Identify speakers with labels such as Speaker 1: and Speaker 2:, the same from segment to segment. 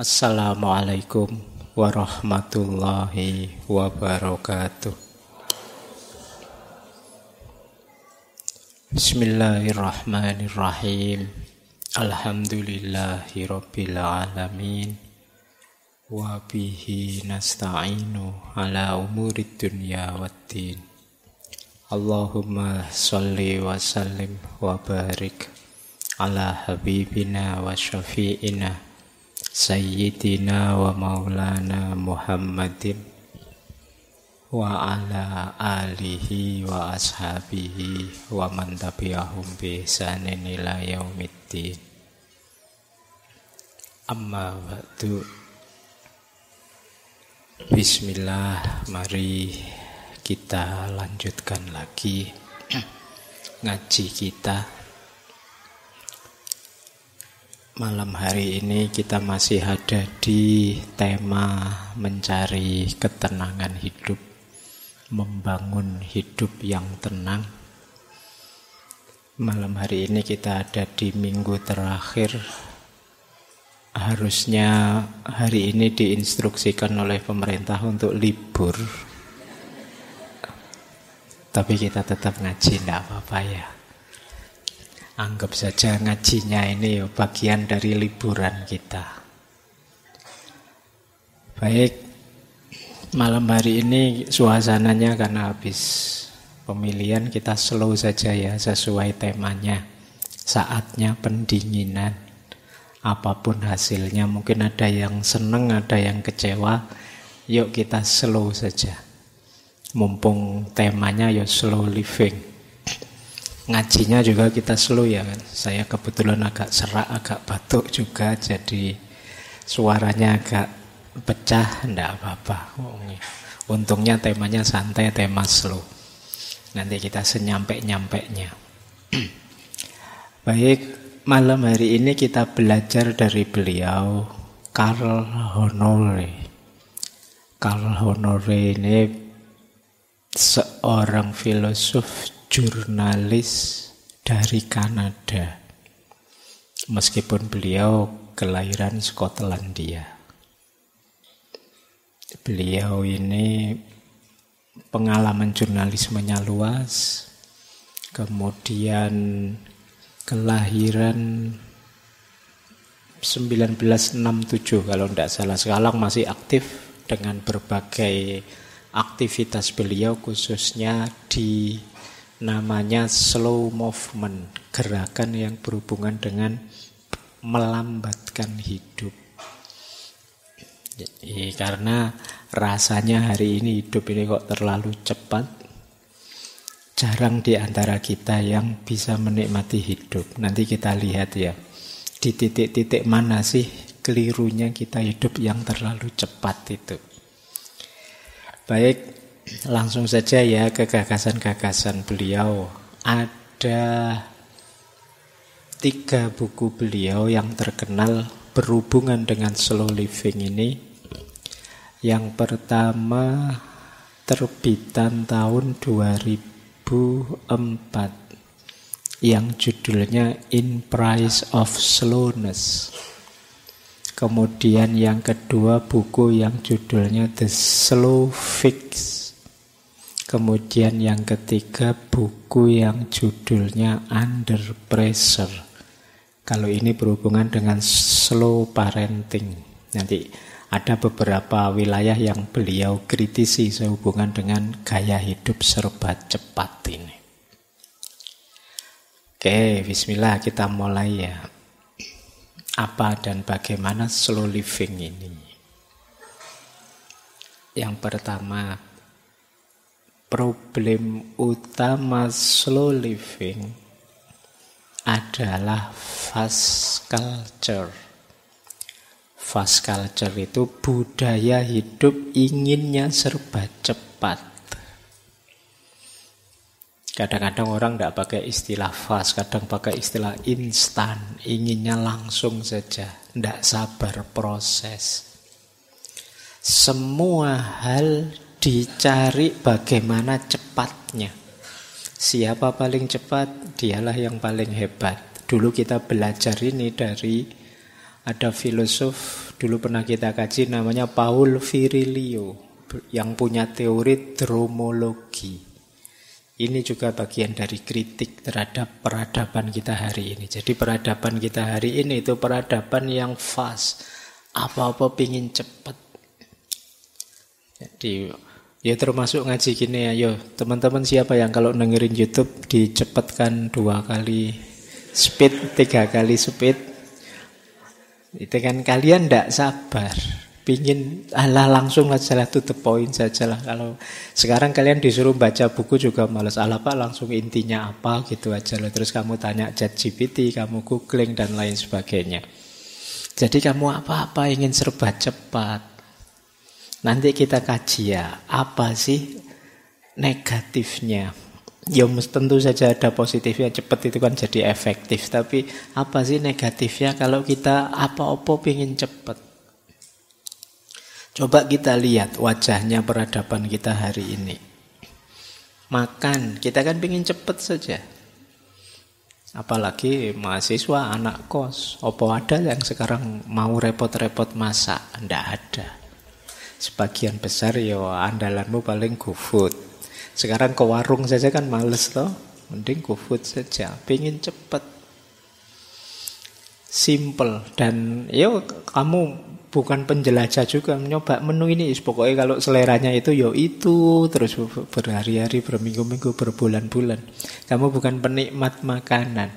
Speaker 1: Assalamualaikum warahmatullahi wabarakatuh. Bismillahirrahmanirrahim. Alhamdulillahi rabbil alamin. Wa bihi nasta'inu ala umurid dunya waddin. Allahumma sholli wa sallim wa barik ala habibina wa syafi'ina Sayyidina wa maulana Muhammadin wa ala alihi wa ashabihi wa man tabi'ahum bi ihsanin ila yaumiddin. Amma ba'du. Bismillah, mari kita lanjutkan lagi ngaji kita. Malam hari ini kita masih ada di tema mencari ketenangan hidup, membangun hidup yang tenang. Malam hari ini kita ada di minggu terakhir. Harusnya hari ini diinstruksikan oleh pemerintah untuk libur, tapi kita tetap ngaji, tidak apa-apa ya. Anggap saja ngajinya ini bagian dari liburan kita. Baik, malam hari ini suasananya karena habis pemilihan kita slow saja ya, sesuai temanya. Saatnya pendinginan. Apapun hasilnya, mungkin ada yang seneng, ada yang kecewa. Yuk kita slow saja. Mumpung temanya ya slow living. Ngajinya juga kita slow ya kan. Saya kebetulan agak serak, agak batuk juga, jadi suaranya agak pecah, enggak apa-apa. Untungnya temanya santai, tema slow. Nanti kita senyampe-nyampeknya. Baik, malam hari ini kita belajar dari beliau, Karl Honore. Karl Honore ini seorang filosof, jurnalis dari Kanada. Meskipun beliau kelahiran Skotlandia. Beliau ini pengalaman jurnalismenya luas. Kemudian kelahiran 1967 kalau tidak salah. Sekarang masih aktif dengan berbagai aktivitas beliau, khususnya di namanya slow movement, gerakan yang berhubungan dengan melambatkan hidup. Jadi, karena rasanya hari ini hidup ini kok terlalu cepat, jarang di antara kita yang bisa menikmati hidup. Nanti kita lihat ya, di titik-titik mana sih kelirunya kita hidup yang terlalu cepat itu. Baik, langsung saja ya ke gagasan-gagasan beliau. Ada 3 buku beliau yang terkenal berhubungan dengan slow living ini. Yang pertama terbitan tahun 2004 yang judulnya In Price of Slowness. Kemudian yang kedua buku yang judulnya The Slow Fix. Kemudian yang ketiga buku yang judulnya Under Pressure. Kalau ini berhubungan dengan slow parenting. Nanti ada beberapa wilayah yang beliau kritisi sehubungan dengan gaya hidup serba cepat ini. Oke, bismillah kita mulai ya. Apa dan bagaimana slow living ini? Yang pertama, problem utama slow living adalah fast culture. Fast culture itu budaya hidup inginnya serba cepat. Kadang-kadang orang tidak pakai istilah fast, kadang pakai istilah instan, inginnya langsung saja, tidak sabar proses. Semua hal dicari bagaimana cepatnya. Siapa paling cepat, dialah yang paling hebat. Dulu kita belajar ini dari Ada filosof dulu pernah kita kaji namanya Paul Virilio yang punya teori dromologi. Ini juga bagian dari kritik terhadap peradaban kita hari ini. Jadi peradaban kita hari ini itu peradaban yang fast. Apa-apa pingin cepat. Jadi ya termasuk ngaji gini, ayo teman-teman siapa yang kalau dengerin YouTube dicepatkan 2 kali speed, 3 kali speed. Itu kan kalian tidak sabar, pingin langsung saja to the point saja lah. Kalau sekarang kalian disuruh baca buku juga malas, Pak langsung intinya apa gitu aja loh. Terus kamu tanya ChatGPT, kamu googling dan lain sebagainya. Jadi kamu apa-apa ingin serba cepat. Nanti kita kaji ya, apa sih negatifnya? Ya tentu saja ada positifnya, cepat itu kan jadi efektif. Tapi apa sih negatifnya kalau kita apa-apa pengen cepat? Coba kita lihat wajahnya peradaban kita hari ini. Makan, kita kan pengen cepat saja. Apalagi mahasiswa, anak kos. Apa ada yang sekarang mau repot-repot masak? Tidak ada. Sebagian besar ya andalanmu paling GoFood. Sekarang ke warung saja kan males toh, mending GoFood saja, pengen cepet, simple. Dan yo kamu bukan penjelajah juga, nyoba menu ini, pokoknya kalau seleranya itu yo itu terus berhari-hari, berminggu-minggu, berbulan-bulan. Kamu bukan penikmat makanan.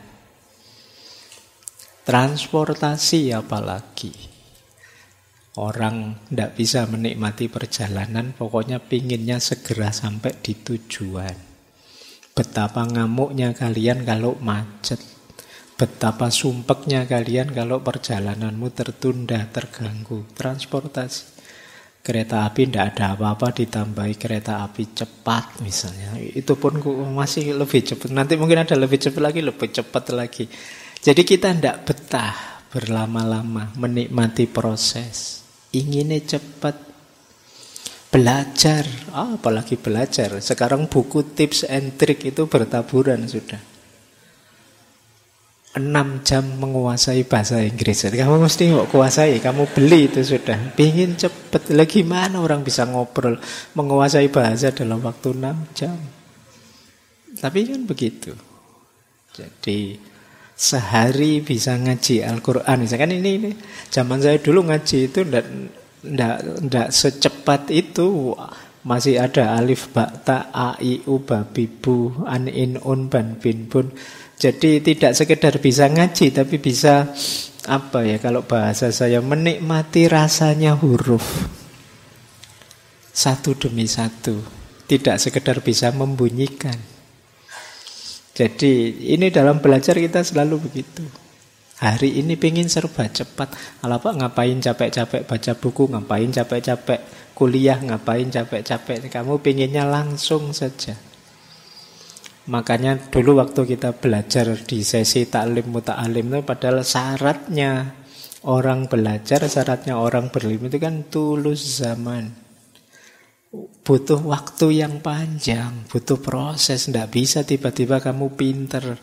Speaker 1: Transportasi apalagi. Orang tidak bisa menikmati perjalanan, pokoknya pinginnya segera sampai di tujuan. Betapa ngamuknya kalian kalau macet. Betapa sumpeknya kalian kalau perjalananmu tertunda, terganggu. Transportasi. Kereta api tidak ada apa-apa, ditambahi kereta api cepat misalnya. Itu pun masih lebih cepat. Nanti mungkin ada lebih cepat lagi, lebih cepat lagi. Jadi kita tidak betah berlama-lama menikmati proses. Inginnya cepat. Belajar, apalagi belajar. Sekarang buku tips and trick itu bertaburan sudah. 6 jam menguasai bahasa Inggris. Jadi kamu mesti mau kuasai, kamu beli itu sudah. Pingin cepat. Lagi mana orang bisa ngobrol menguasai bahasa dalam waktu 6 jam. Tapi kan begitu. Jadi sehari bisa ngaji Al-Quran. Misalkan ini zaman saya dulu ngaji itu ndak secepat itu. Masih ada alif, ba, ta, a, i, u, ba, bi, bu, an, in, un, ban, bin, bun. Jadi tidak sekedar bisa ngaji, tapi bisa apa ya, kalau bahasa saya, menikmati rasanya huruf. Satu demi satu. Tidak sekedar bisa membunyikan. Jadi ini dalam belajar kita selalu begitu. Hari ini pengen serba cepat. Pak ngapain capek-capek baca buku, ngapain capek-capek kuliah, ngapain capek-capek. Kamu pengennya langsung saja. Makanya dulu waktu kita belajar di sesi taklim muta'alim itu, padahal syaratnya orang belajar, syaratnya orang berilmu itu kan tulus zaman. Butuh waktu yang panjang, butuh proses. Tidak bisa tiba-tiba kamu pinter.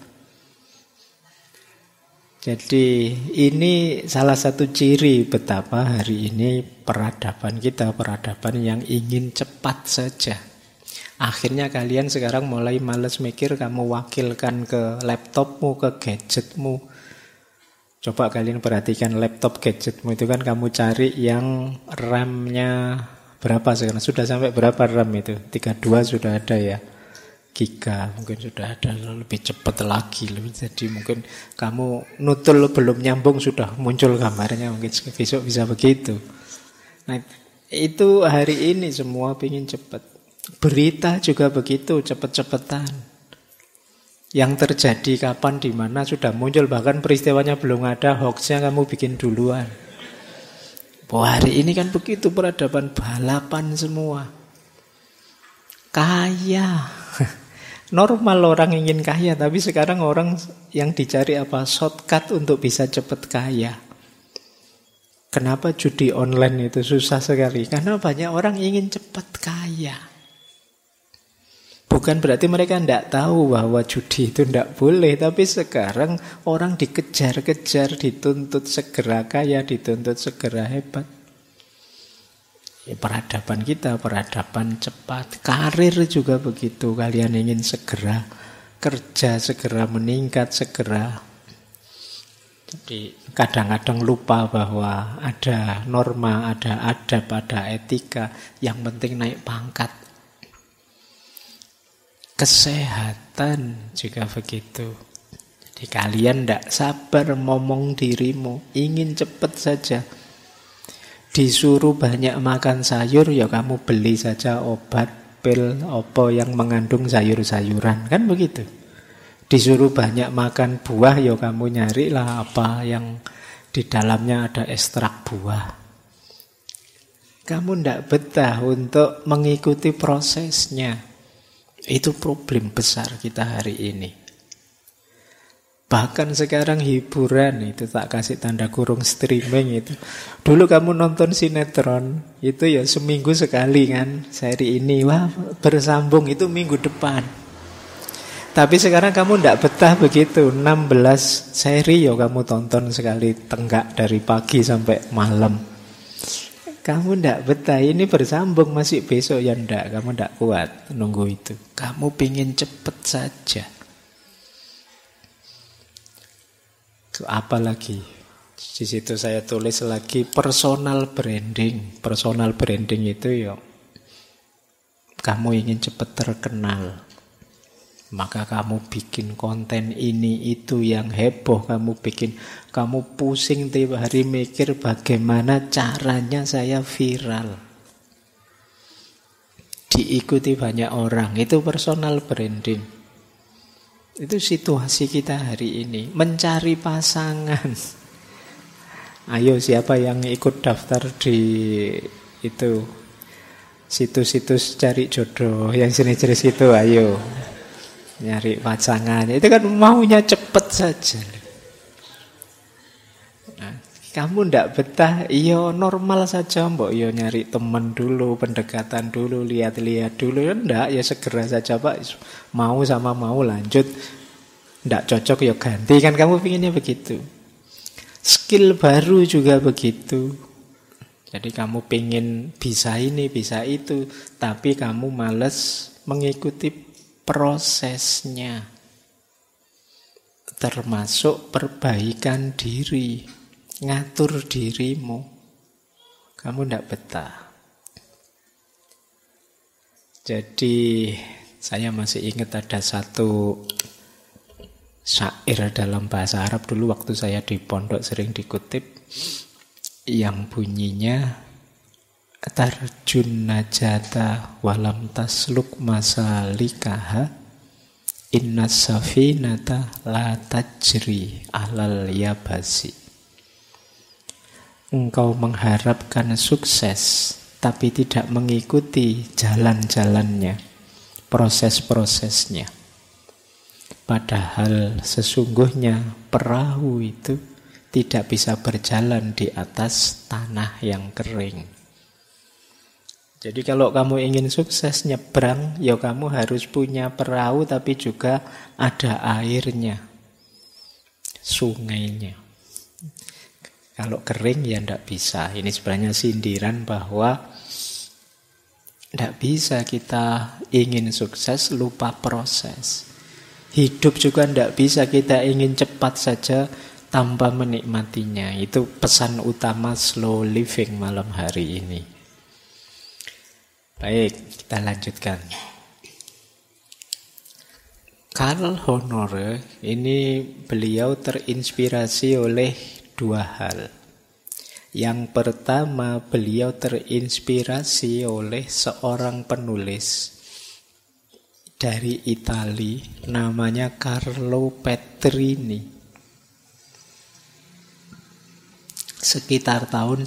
Speaker 1: Jadi ini salah satu ciri betapa hari ini peradaban kita, peradaban yang ingin cepat saja. Akhirnya kalian sekarang mulai malas mikir, kamu wakilkan ke laptopmu, ke gadgetmu. Coba kalian perhatikan laptop gadgetmu itu kan kamu cari yang RAM-nya berapa sekarang? Sudah sampai berapa RAM itu? 32 sudah ada ya. Giga mungkin sudah ada, lebih cepat lagi. Jadi mungkin kamu nutul belum nyambung sudah muncul gambarnya. Mungkin besok bisa begitu. Nah itu hari ini semua pengen cepat. Berita juga begitu, cepat-cepatan. Yang terjadi kapan, di mana sudah muncul. Bahkan peristiwanya belum ada, hoaxnya kamu bikin duluan. Hari ini kan begitu peradaban, balapan semua. Kaya. Normal orang ingin kaya, tapi sekarang orang yang dicari apa? Shortcut untuk bisa cepat kaya. Kenapa judi online itu susah sekali? Karena banyak orang ingin cepat kaya. Bukan berarti mereka tidak tahu bahwa judi itu tidak boleh, tapi sekarang orang dikejar-kejar, dituntut segera kaya, dituntut segera hebat. Ya, peradaban kita, peradaban cepat. Karir juga begitu. Kalian ingin segera kerja, segera meningkat, segera. Jadi kadang-kadang lupa bahwa ada norma, ada adab, ada etika. Yang penting naik pangkat. Kesehatan juga begitu. Jadi kalian tidak sabar ngomong dirimu, ingin cepat saja. Disuruh banyak makan sayur, ya kamu beli saja obat, pil, apa yang mengandung sayur-sayuran. Kan begitu. Disuruh banyak makan buah, ya kamu nyarilah apa yang di dalamnya ada ekstrak buah. Kamu tidak betah untuk mengikuti prosesnya. Itu problem besar kita hari ini. Bahkan sekarang hiburan itu, tak kasih tanda kurung, streaming itu. Dulu kamu nonton sinetron, itu ya seminggu sekali kan, seri ini, wah bersambung, itu minggu depan. Tapi sekarang kamu tidak betah begitu, 16 seri ya kamu tonton sekali, tenggak dari pagi sampai malam. Kamu tidak betah, ini bersambung, masih besok ya tidak, kamu tidak kuat nunggu itu. Kamu pingin cepet saja. Apa lagi? Di situ saya tulis lagi personal branding. Personal branding itu ya, kamu ingin cepat terkenal, maka kamu bikin konten ini itu yang heboh, kamu pusing tiap hari mikir bagaimana caranya saya viral, diikuti banyak orang. Itu personal branding. Itu situasi kita hari ini, mencari pasangan. Ayo, siapa yang ikut daftar di itu situs-situs cari jodoh yang jenis-jenis itu, ayo nyari pasangan. Itu kan maunya cepet saja. Nah, kamu ndak betah, iya normal saja, mbok yo nyari teman dulu, pendekatan dulu, lihat-lihat dulu. Ndak, ya segera saja Pak, mau sama mau lanjut. Ndak cocok ya ganti, kan kamu pinginnya begitu. Skill baru juga begitu. Jadi kamu pingin bisa ini, bisa itu, tapi kamu malas mengikuti prosesnya. Termasuk perbaikan diri, ngatur dirimu. Kamu tidak betah. Jadi saya masih ingat ada satu syair dalam bahasa Arab dulu waktu saya di pondok sering dikutip, yang bunyinya tarjun najata walam tasluk masalikaha innas safinata la tajri alal yabasi. Engkau mengharapkan sukses tapi tidak mengikuti jalan-jalannya, proses-prosesnya. Padahal sesungguhnya perahu itu tidak bisa berjalan di atas tanah yang kering. Jadi kalau kamu ingin sukses nyebrang, ya kamu harus punya perahu tapi juga ada airnya, sungainya. Kalau kering ya tidak bisa. Ini sebenarnya sindiran bahwa tidak bisa kita ingin sukses lupa proses. Hidup juga tidak bisa kita ingin cepat saja tanpa menikmatinya. Itu pesan utama slow living malam hari ini. Baik, kita lanjutkan. Karl Honore ini beliau terinspirasi oleh dua hal. Yang pertama, beliau terinspirasi oleh seorang penulis dari Italia, namanya Carlo Petrini. Sekitar tahun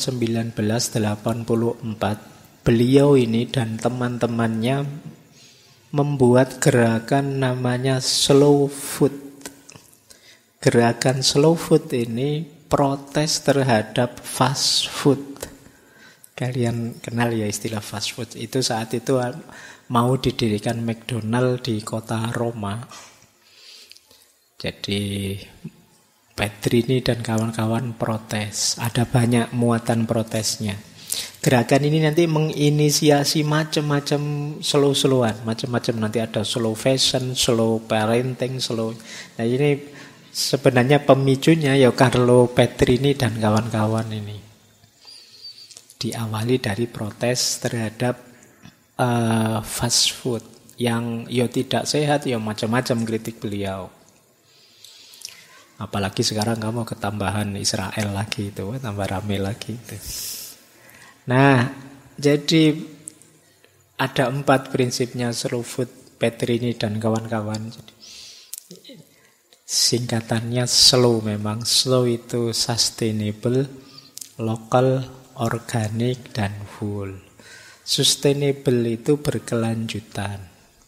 Speaker 1: 1984, beliau ini dan teman-temannya membuat gerakan namanya slow food. Gerakan slow food ini protes terhadap fast food. Kalian kenal ya istilah fast food. Itu saat itu mau didirikan McDonald di kota Roma. Jadi Petrini dan kawan-kawan protes. Ada banyak muatan protesnya. Gerakan ini nanti menginisiasi macam-macam slow-slowan. Macam-macam nanti ada slow fashion, slow parenting, slow. Nah ini sebenarnya pemicunya ya Carlo Petrini dan kawan-kawan ini. Diawali dari protes terhadap fast food yang ya tidak sehat, ya macam-macam kritik beliau. Apalagi sekarang kamu ketambahan Israel lagi itu, tambah rame lagi itu. Nah, jadi ada 4 prinsipnya slow food Petrini dan kawan-kawan. Singkatannya slow memang. Slow itu sustainable, local, organik, dan whole. Sustainable itu berkelanjutan.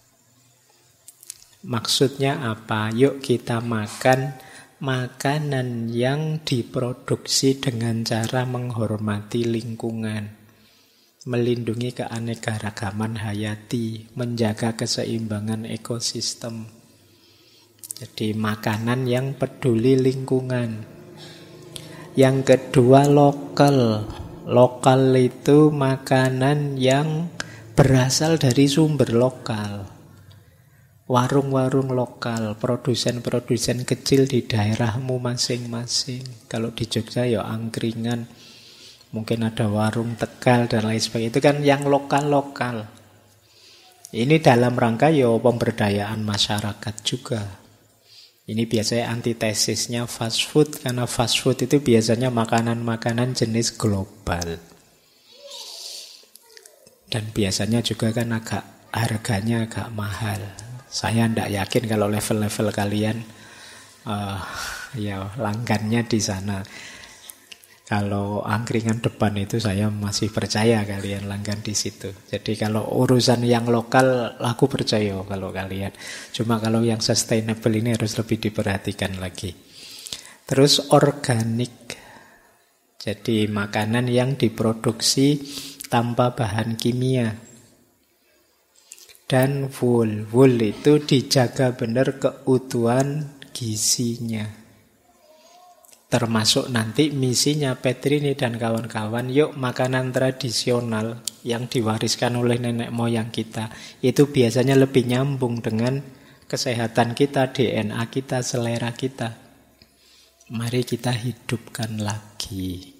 Speaker 1: Maksudnya apa? Yuk kita makan makanan yang diproduksi dengan cara menghormati lingkungan, melindungi keanekaragaman hayati, menjaga keseimbangan ekosistem. Jadi makanan yang peduli lingkungan. Yang kedua lokal. Lokal itu makanan yang berasal dari sumber lokal. Warung-warung lokal, produsen-produsen kecil di daerahmu masing-masing. Kalau di Jogja ya angkringan, mungkin ada warung Tegal dan lain sebagainya. Itu kan yang lokal-lokal. Ini dalam rangka ya pemberdayaan masyarakat juga. Ini biasanya antitesisnya fast food, karena fast food itu biasanya makanan-makanan jenis global. Dan biasanya juga kan harganya agak mahal. Saya tidak yakin kalau level-level kalian ya langgannya di sana. Kalau angkringan depan itu saya masih percaya kalian langgan di situ. Jadi kalau urusan yang lokal aku percaya kalau kalian. Cuma kalau yang sustainable ini harus lebih diperhatikan lagi. Terus organik. Jadi makanan yang diproduksi tanpa bahan kimia. Dan full itu dijaga benar keutuhan gizinya. Termasuk nanti misinya Petrini dan kawan-kawan, yuk makanan tradisional yang diwariskan oleh nenek moyang kita, itu biasanya lebih nyambung dengan kesehatan kita, DNA kita, selera kita. Mari kita hidupkan lagi.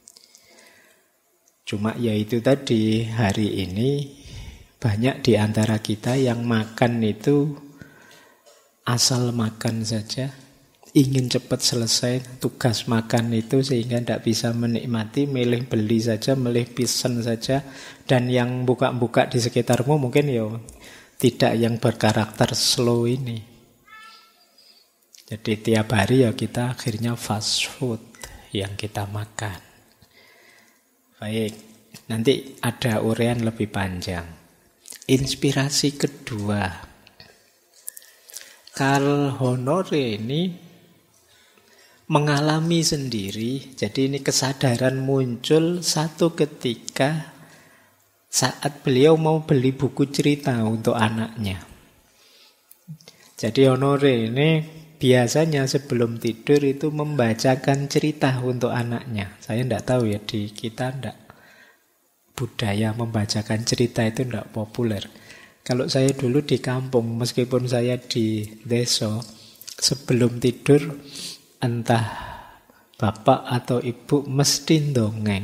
Speaker 1: Cuma ya itu tadi, hari ini banyak di antara kita yang makan itu asal makan saja. Ingin cepat selesai tugas makan itu sehingga tidak bisa menikmati, milih beli saja, milih pesen saja. Dan yang buka-buka di sekitarmu mungkin ya tidak yang berkarakter slow ini. Jadi tiap hari ya kita akhirnya fast food yang kita makan. Baik, nanti ada uraian lebih panjang. Inspirasi kedua, Carl Honore ini mengalami sendiri. Jadi ini kesadaran muncul satu ketika saat beliau mau beli buku cerita untuk anaknya. Jadi Honore ini biasanya sebelum tidur itu membacakan cerita untuk anaknya. Saya tidak tahu ya, di kita tidak, budaya membacakan cerita itu tidak populer. Kalau saya dulu di kampung, meskipun saya di desa, sebelum tidur entah bapak atau ibu mesti dongeng.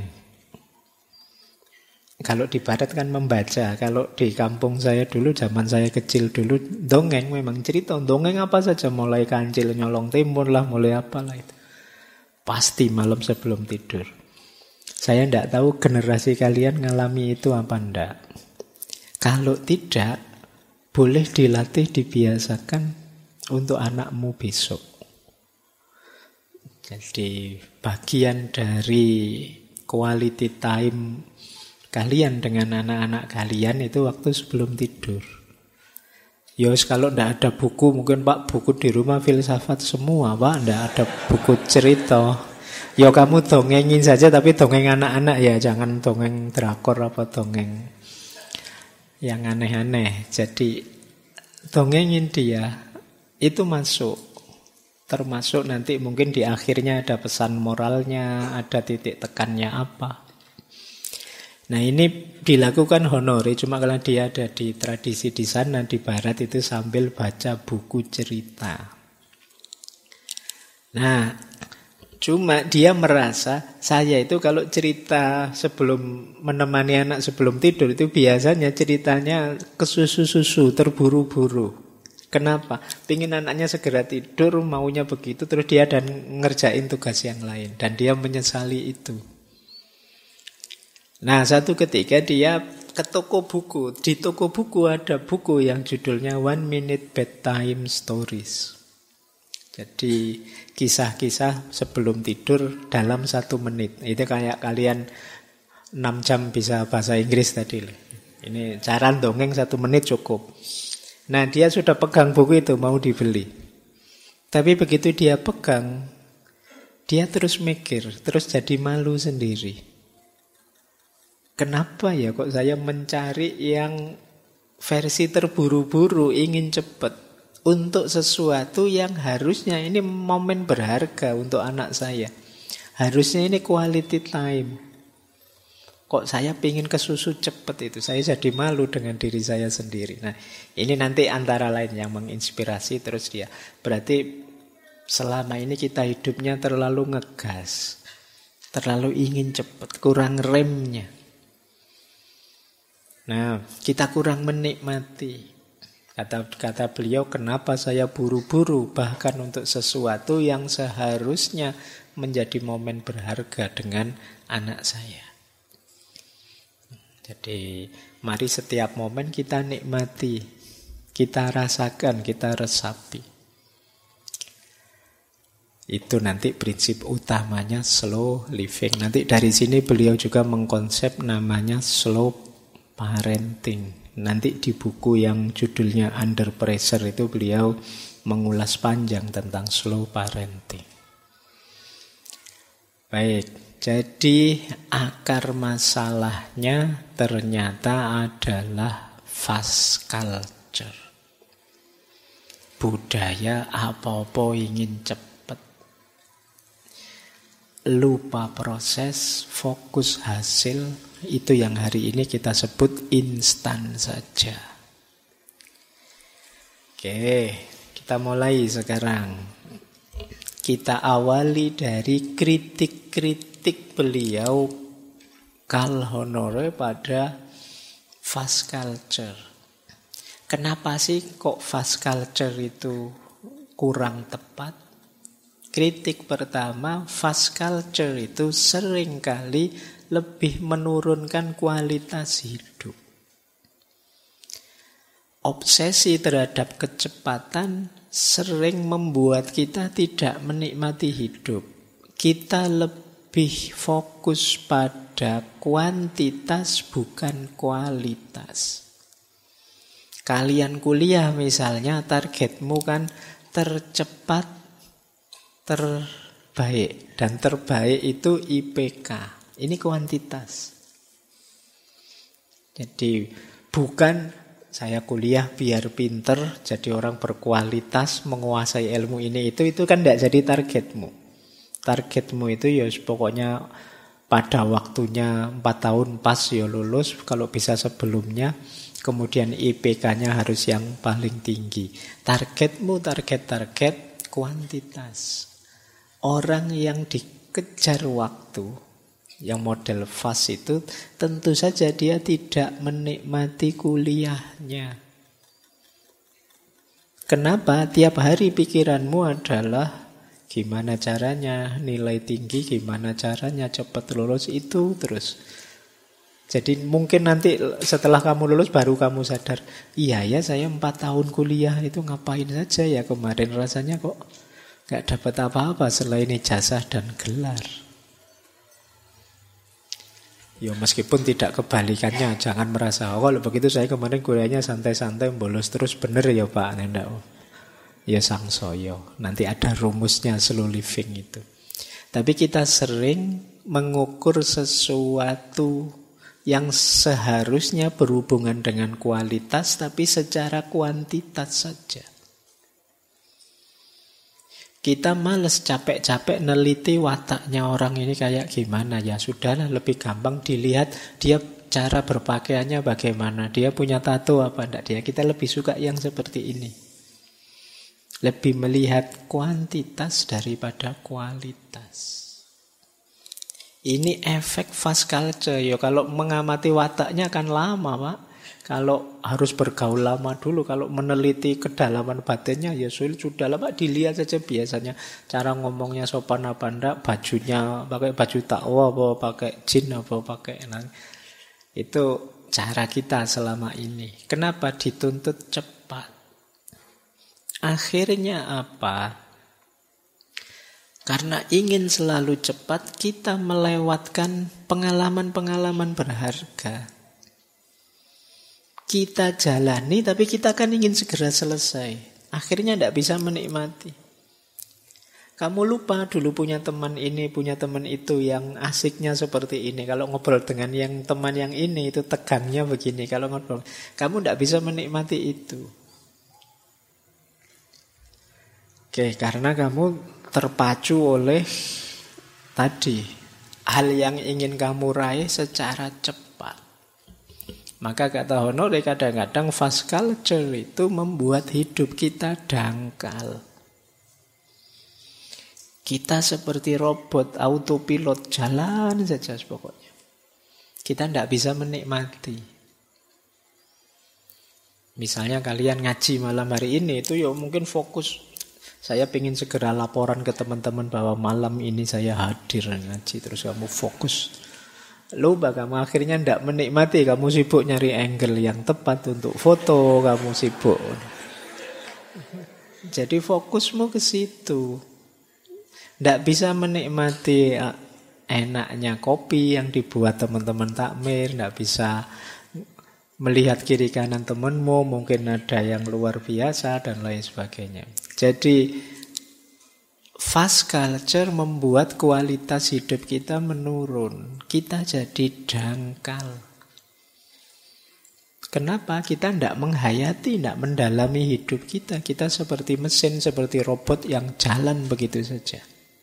Speaker 1: Kalau di barat kan membaca. Kalau di kampung saya dulu, zaman saya kecil dulu, dongeng memang cerita. Dongeng apa saja, mulai kancil nyolong timun lah, mulai apalah itu. Pasti malam sebelum tidur. Saya tidak tahu generasi kalian ngalami itu apa enggak. Kalau tidak, boleh dilatih, dibiasakan untuk anakmu besok. Jadi bagian dari quality time kalian dengan anak-anak kalian itu waktu sebelum tidur. Yos, kalau tidak ada buku, mungkin Pak buku di rumah filsafat semua, Pak, tidak ada buku cerita. Ya kamu dongengin saja, tapi dongeng anak-anak ya, jangan dongeng drakor apa dongeng yang aneh-aneh. Jadi dongengin dia, itu masuk. Termasuk nanti mungkin di akhirnya ada pesan moralnya, ada titik tekannya apa. Nah ini dilakukan Honore, cuma kalau dia ada di tradisi di sana, di barat itu sambil baca buku cerita. Nah, cuma dia merasa, saya itu kalau cerita sebelum menemani anak sebelum tidur itu biasanya ceritanya kesusu-susu, terburu-buru. Kenapa? Pingin anaknya segera tidur, maunya begitu, terus dia dan ngerjain tugas yang lain. Dan dia menyesali itu. Nah, satu ketika dia ke toko buku. Di toko buku ada buku yang judulnya 1 Minute Bedtime Stories. Jadi kisah-kisah sebelum tidur dalam 1 menit. Itu kayak kalian 6 jam bisa bahasa Inggris tadi. Ini cara dongeng 1 menit cukup. Nah, dia sudah pegang buku itu, mau dibeli. Tapi begitu dia pegang, dia terus mikir, terus jadi malu sendiri. Kenapa ya kok saya mencari yang versi terburu-buru, ingin cepat untuk sesuatu yang harusnya ini momen berharga untuk anak saya. Harusnya ini quality time. Kok saya pingin kesusu cepat itu. Saya jadi malu dengan diri saya sendiri. Nah, ini nanti antara lain yang menginspirasi terus dia. Berarti selama ini kita hidupnya terlalu ngegas. Terlalu ingin cepat, kurang remnya. Nah, kita kurang menikmati. Kata beliau, kenapa saya buru-buru bahkan untuk sesuatu yang seharusnya menjadi momen berharga dengan anak saya. Jadi, mari setiap momen kita nikmati, kita rasakan, kita resapi. Itu nanti prinsip utamanya slow living. Nanti dari sini beliau juga mengkonsep namanya slow parenting. Nanti di buku yang judulnya Under Pressure itu beliau mengulas panjang tentang slow parenting. Baik, jadi akar masalahnya ternyata adalah fast culture. Budaya apa-apa ingin cepat. Lupa proses, fokus hasil. Itu yang hari ini kita sebut instan saja. Oke, kita mulai sekarang. Kita awali dari kritik-kritik beliau Karl Honore pada fast culture. Kenapa sih kok fast culture itu kurang tepat? Kritik pertama, fast culture itu seringkali lebih menurunkan kualitas hidup. Obsesi terhadap kecepatan sering membuat kita tidak menikmati hidup. Kita lebih fokus pada kuantitas bukan kualitas. Kalian kuliah misalnya targetmu kan tercepat, terbaik. Dan terbaik itu IPK. Ini kuantitas. Jadi bukan saya kuliah biar pinter, jadi orang berkualitas, menguasai ilmu ini itu kan tidak jadi targetmu. Targetmu itu ya pokoknya pada waktunya 4 tahun pas ya lulus, kalau bisa sebelumnya, kemudian IPK-nya harus yang paling tinggi. Targetmu target kuantitas. Orang yang dikejar waktu, yang model fast itu tentu saja dia tidak menikmati kuliahnya. Kenapa? Tiap hari pikiranmu adalah gimana caranya nilai tinggi, gimana caranya cepat lulus, itu terus. Jadi mungkin nanti setelah kamu lulus baru kamu sadar, iya ya saya 4 tahun kuliah itu ngapain saja ya kemarin, rasanya kok gak dapat apa-apa selain ijazah dan gelar. Ya meskipun tidak kebalikannya, jangan merasa kalau begitu saya kemarin kuliahnya santai-santai bolos terus, bener ya Pak, enggak. Ya sangsoyo. Nanti ada rumusnya slow living itu. Tapi kita sering mengukur sesuatu yang seharusnya berhubungan dengan kualitas, tapi secara kuantitas saja. Kita males capek-capek neliti wataknya orang ini kayak gimana. Ya sudahlah, lebih gampang dilihat dia cara berpakaiannya bagaimana, dia punya tato apa enggak dia. Kita lebih suka yang seperti ini. Lebih melihat kuantitas daripada kualitas. Ini efek fast culture. Ya, kalau mengamati wataknya kan lama, Pak. Kalau harus bergaul lama dulu, kalau meneliti kedalaman batinnya ya sudah lah, Pak. Dilihat saja biasanya cara ngomongnya sopan apa enggak, bajunya pakai baju takwa apa pakai jin apa pakai. Nah, itu cara kita selama ini. Kenapa dituntut cepat? Akhirnya apa? Karena ingin selalu cepat, kita melewatkan pengalaman-pengalaman berharga. Kita jalani, tapi kita kan ingin segera selesai. Akhirnya tidak bisa menikmati. Kamu lupa dulu punya teman ini, punya teman itu yang asiknya seperti ini. Kalau ngobrol dengan yang teman yang ini, itu tegangnya begini. Kalau ngobrol, kamu tidak bisa menikmati itu. Oke, karena kamu terpacu oleh tadi hal yang ingin kamu raih secara cepat. Maka kata Honore, kadang-kadang fast culture itu membuat hidup kita dangkal. Kita seperti robot autopilot, jalan saja pokoknya. Kita tidak bisa menikmati. Misalnya kalian ngaji malam hari ini, itu ya mungkin fokus. Saya ingin segera laporan ke teman-teman bahwa malam ini saya hadir ngaji. Terus kamu fokus. Lupa kamu akhirnya tidak menikmati. Kamu sibuk nyari angle yang tepat untuk foto. Kamu sibuk. Jadi fokusmu ke situ. Tidak bisa menikmati enaknya kopi yang dibuat teman-teman takmir. Tidak bisa melihat kiri kanan temanmu, mungkin ada yang luar biasa dan lain sebagainya. Jadi fast culture membuat kualitas hidup kita menurun. Kita jadi dangkal. Kenapa? Kita tidak menghayati, tidak mendalami hidup kita. Kita seperti mesin, seperti robot yang jalan begitu saja.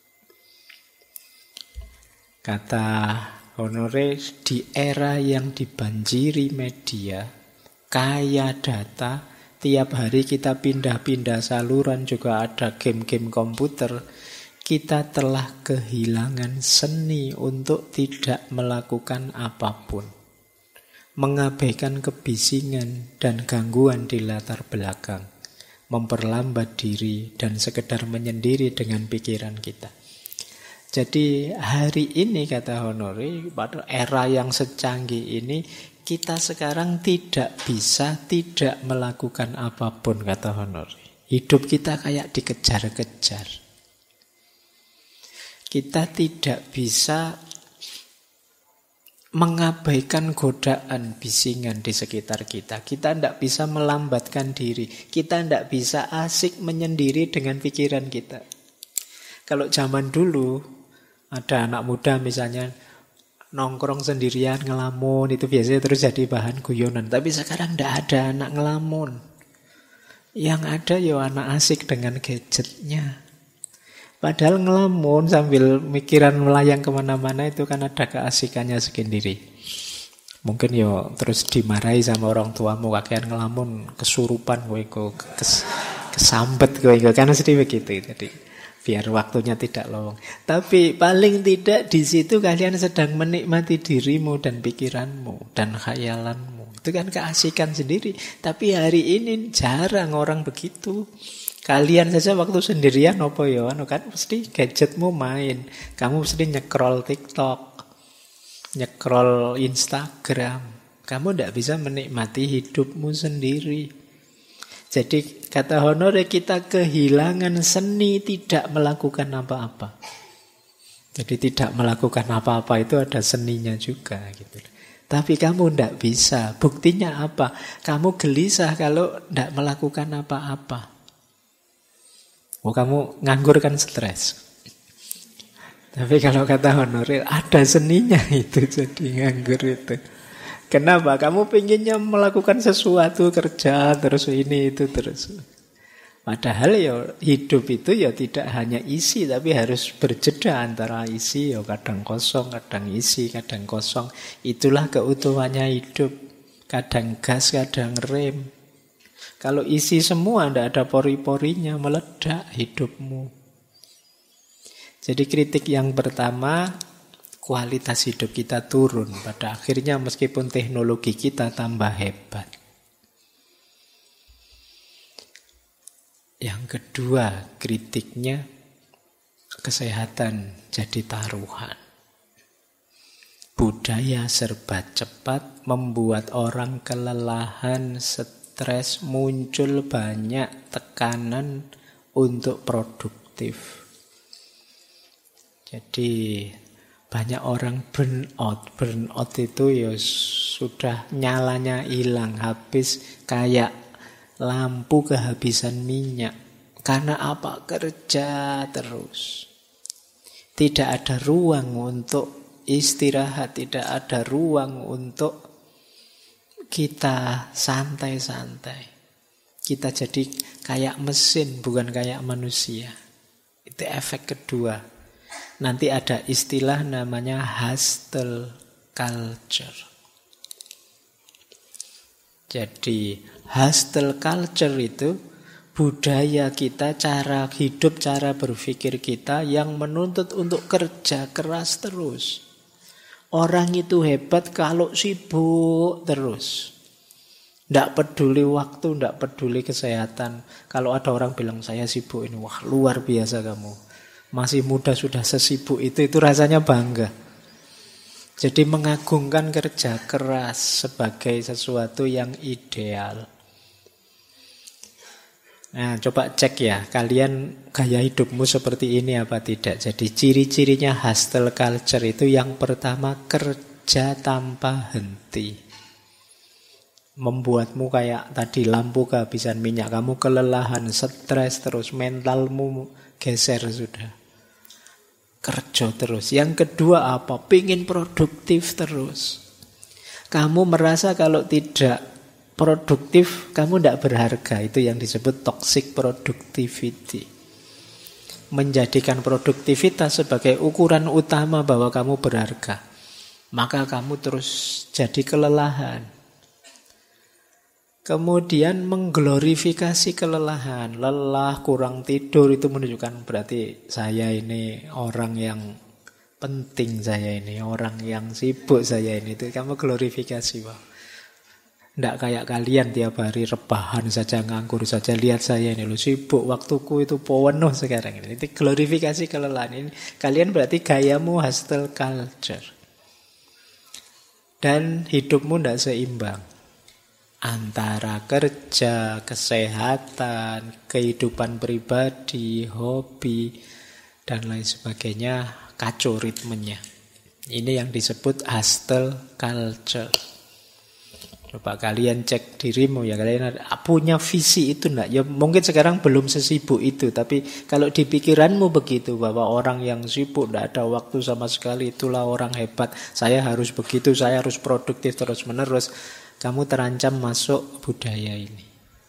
Speaker 1: Kata Honore, di era yang dibanjiri media, kaya data, tiap hari kita pindah-pindah saluran, juga ada game-game komputer, kita telah kehilangan seni untuk tidak melakukan apapun. Mengabaikan kebisingan dan gangguan di latar belakang, memperlambat diri dan sekedar menyendiri dengan pikiran kita. Jadi hari ini kata Honore, pada era yang secanggih ini, kita sekarang tidak bisa tidak melakukan apapun kata Honore. Hidup kita kayak dikejar-kejar. Kita tidak bisa mengabaikan godaan bisingan di sekitar kita. Kita tidak bisa melambatkan diri. Kita tidak bisa asik menyendiri dengan pikiran kita. Kalau zaman dulu, ada anak muda misalnya nongkrong sendirian ngelamun, itu biasanya terus jadi bahan guyonan. Tapi sekarang tidak ada anak ngelamun. Yang ada ya anak asik dengan gadgetnya. Padahal ngelamun sambil mikiran melayang kemana-mana itu kan ada keasikannya sendiri. Mungkin ya terus dimarahi sama orang tuamu, kakean ngelamun kesurupan kowe kesambet kowe kan mesti begitu tadi. Biar waktunya tidak lowong. Tapi paling tidak di situ kalian sedang menikmati dirimu dan pikiranmu dan khayalanmu. Itu kan keasikan sendiri. Tapi hari ini jarang orang begitu. Kalian saja waktu sendirian apa ya? Kan mesti gadgetmu main. Kamu mesti nyekrol TikTok, nyekrol Instagram. Kamu tidak bisa menikmati hidupmu sendiri. Jadi kata Honore, kita kehilangan seni tidak melakukan apa-apa. Jadi tidak melakukan apa-apa itu ada seninya juga gitu. Tapi kamu tidak bisa. Buktinya apa? Kamu gelisah kalau tidak melakukan apa-apa. Oh, kamu nganggur kan stres. Tapi kalau kata Honorer, ada seninya itu jadi nganggur itu. Kenapa? Kamu pengennya melakukan sesuatu, kerja, terus ini, itu, terus. Padahal ya hidup itu ya tidak hanya isi, tapi harus berjeda antara isi, ya kadang kosong, kadang isi, kadang kosong. Itulah keutuhannya hidup. Kadang gas, kadang rem. Kalau isi semua, tidak ada pori-porinya, meledak hidupmu. Jadi kritik yang pertama, kualitas hidup kita turun. Pada akhirnya meskipun teknologi kita tambah hebat. Yang kedua, kritiknya kesehatan jadi taruhan. Budaya serba cepat membuat orang kelelahan, stres, muncul banyak tekanan untuk produktif. Jadi banyak orang burnout. Burnout itu ya sudah nyalanya hilang, habis kayak lampu kehabisan minyak. Karena apa? Kerja terus. Tidak ada ruang untuk istirahat, tidak ada ruang untuk kita santai-santai. Kita jadi kayak mesin, bukan kayak manusia. Itu efek kedua. Nanti ada istilah namanya hustle culture. Jadi hustle culture itu budaya kita, cara hidup, cara berpikir kita yang menuntut untuk kerja keras terus. Orang itu hebat kalau sibuk terus. Tidak peduli waktu, tidak peduli kesehatan. Kalau ada orang bilang saya sibuk ini, wah luar biasa kamu. Masih muda sudah sesibuk itu rasanya bangga. Jadi mengagungkan kerja keras sebagai sesuatu yang ideal. Nah, coba cek ya, kalian gaya hidupmu seperti ini apa tidak. Jadi ciri-cirinya hustle culture itu yang pertama, kerja tanpa henti. Membuatmu kayak tadi lampu kehabisan minyak, kamu kelelahan, stres terus, mentalmu geser sudah. Kerja terus. Yang kedua apa? Pingin produktif terus. Kamu merasa kalau tidak produktif, kamu tidak berharga. Itu yang disebut toxic productivity. Menjadikan produktivitas sebagai ukuran utama bahwa kamu berharga. Maka kamu terus jadi kelelahan. Kemudian mengglorifikasi kelelahan. Lelah, kurang tidur itu menunjukkan berarti saya ini orang yang penting, saya ini orang yang sibuk, saya ini. Itu kamu glorifikasi, Pak. Tidak kayak kalian tiap hari rebahan saja, nganggur saja. Lihat saya ini loh, sibuk, waktuku itu penuh sekarang ini. Itu glorifikasi kelelahan ini. Kalian berarti gayamu hustle culture. Dan hidupmu tidak seimbang. Antara kerja, kesehatan, kehidupan pribadi, hobi, dan lain sebagainya, kacau ritmenya. Ini yang disebut hustle culture. Coba kalian cek dirimu ya, kalian punya visi itu enggak? Ya mungkin sekarang belum sesibuk itu, tapi kalau di pikiranmu begitu, bahwa orang yang sibuk enggak ada waktu sama sekali, itulah orang hebat. Saya harus begitu, saya harus produktif terus-menerus. Kamu terancam masuk budaya ini.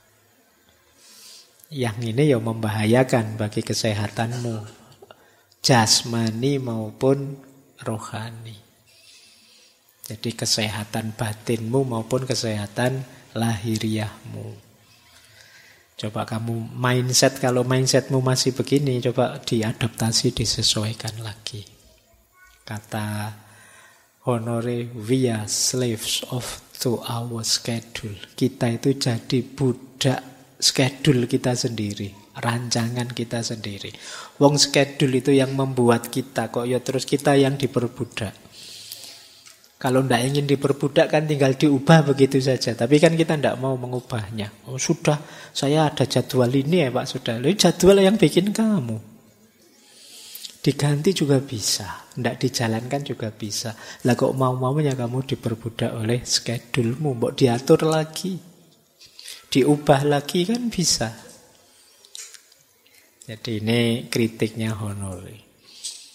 Speaker 1: Yang ini ya membahayakan bagi kesehatanmu, jasmani maupun rohani. Jadi kesehatan batinmu maupun kesehatan lahiriahmu. Coba kamu mindset, kalau mindsetmu masih begini, coba diadaptasi, disesuaikan lagi. Kata Honoré, we are slaves to our schedule. Kita itu jadi budak schedule kita sendiri, rancangan kita sendiri. Wong schedule itu yang membuat kita, kok ya terus kita yang diperbudak. Kalau tidak ingin diperbudak kan tinggal diubah begitu saja. Tapi kan kita tidak mau mengubahnya. Oh sudah, saya ada jadwal ini ya Pak, sudah. Lalu jadwal yang bikin kamu. Diganti juga bisa, tidak dijalankan juga bisa. Lah kok mau-maunya kamu diperbudak oleh schedule-mu, mbok diatur lagi, diubah lagi kan bisa. Jadi ini kritiknya Honoré.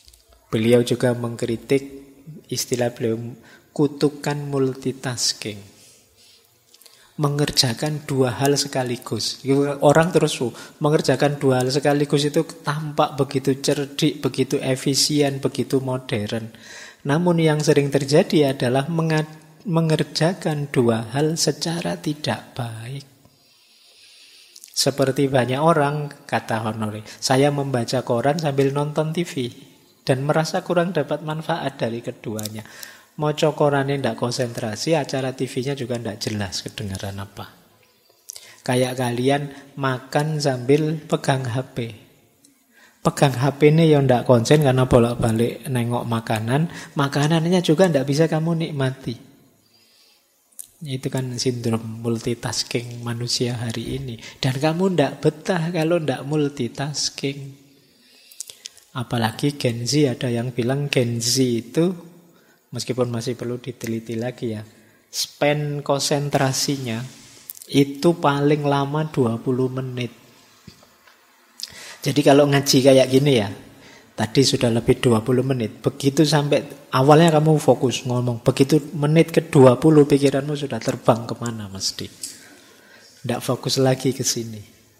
Speaker 1: Beliau juga mengkritik, istilah beliau, kutukan multitasking. Mengerjakan dua hal sekaligus. Orang terus mengerjakan dua hal sekaligus itu tampak begitu cerdik, begitu efisien, begitu modern. Namun yang sering terjadi adalah mengerjakan dua hal secara tidak baik. Seperti banyak orang, kata Honore, saya membaca koran sambil nonton TV. Dan merasa kurang dapat manfaat dari keduanya. Maca korannya tidak konsentrasi, acara TV-nya juga tidak jelas kedengaran apa. Kayak kalian makan sambil pegang HP. Pegang HP ini ya tidak konsen karena bolak-balik nengok makanan. Makanannya juga tidak bisa kamu nikmati. Itu kan sindrom multitasking manusia hari ini. Dan kamu tidak betah kalau tidak multitasking. Apalagi Gen Z, ada yang bilang Gen Z itu, meskipun masih perlu diteliti lagi ya, span konsentrasinya itu paling lama 20 menit. Jadi kalau ngaji kayak gini ya, tadi sudah lebih 20 menit. Begitu sampai awalnya kamu fokus ngomong, begitu menit ke-20 pikiranmu sudah terbang kemana mesti. Tidak fokus lagi ke sini.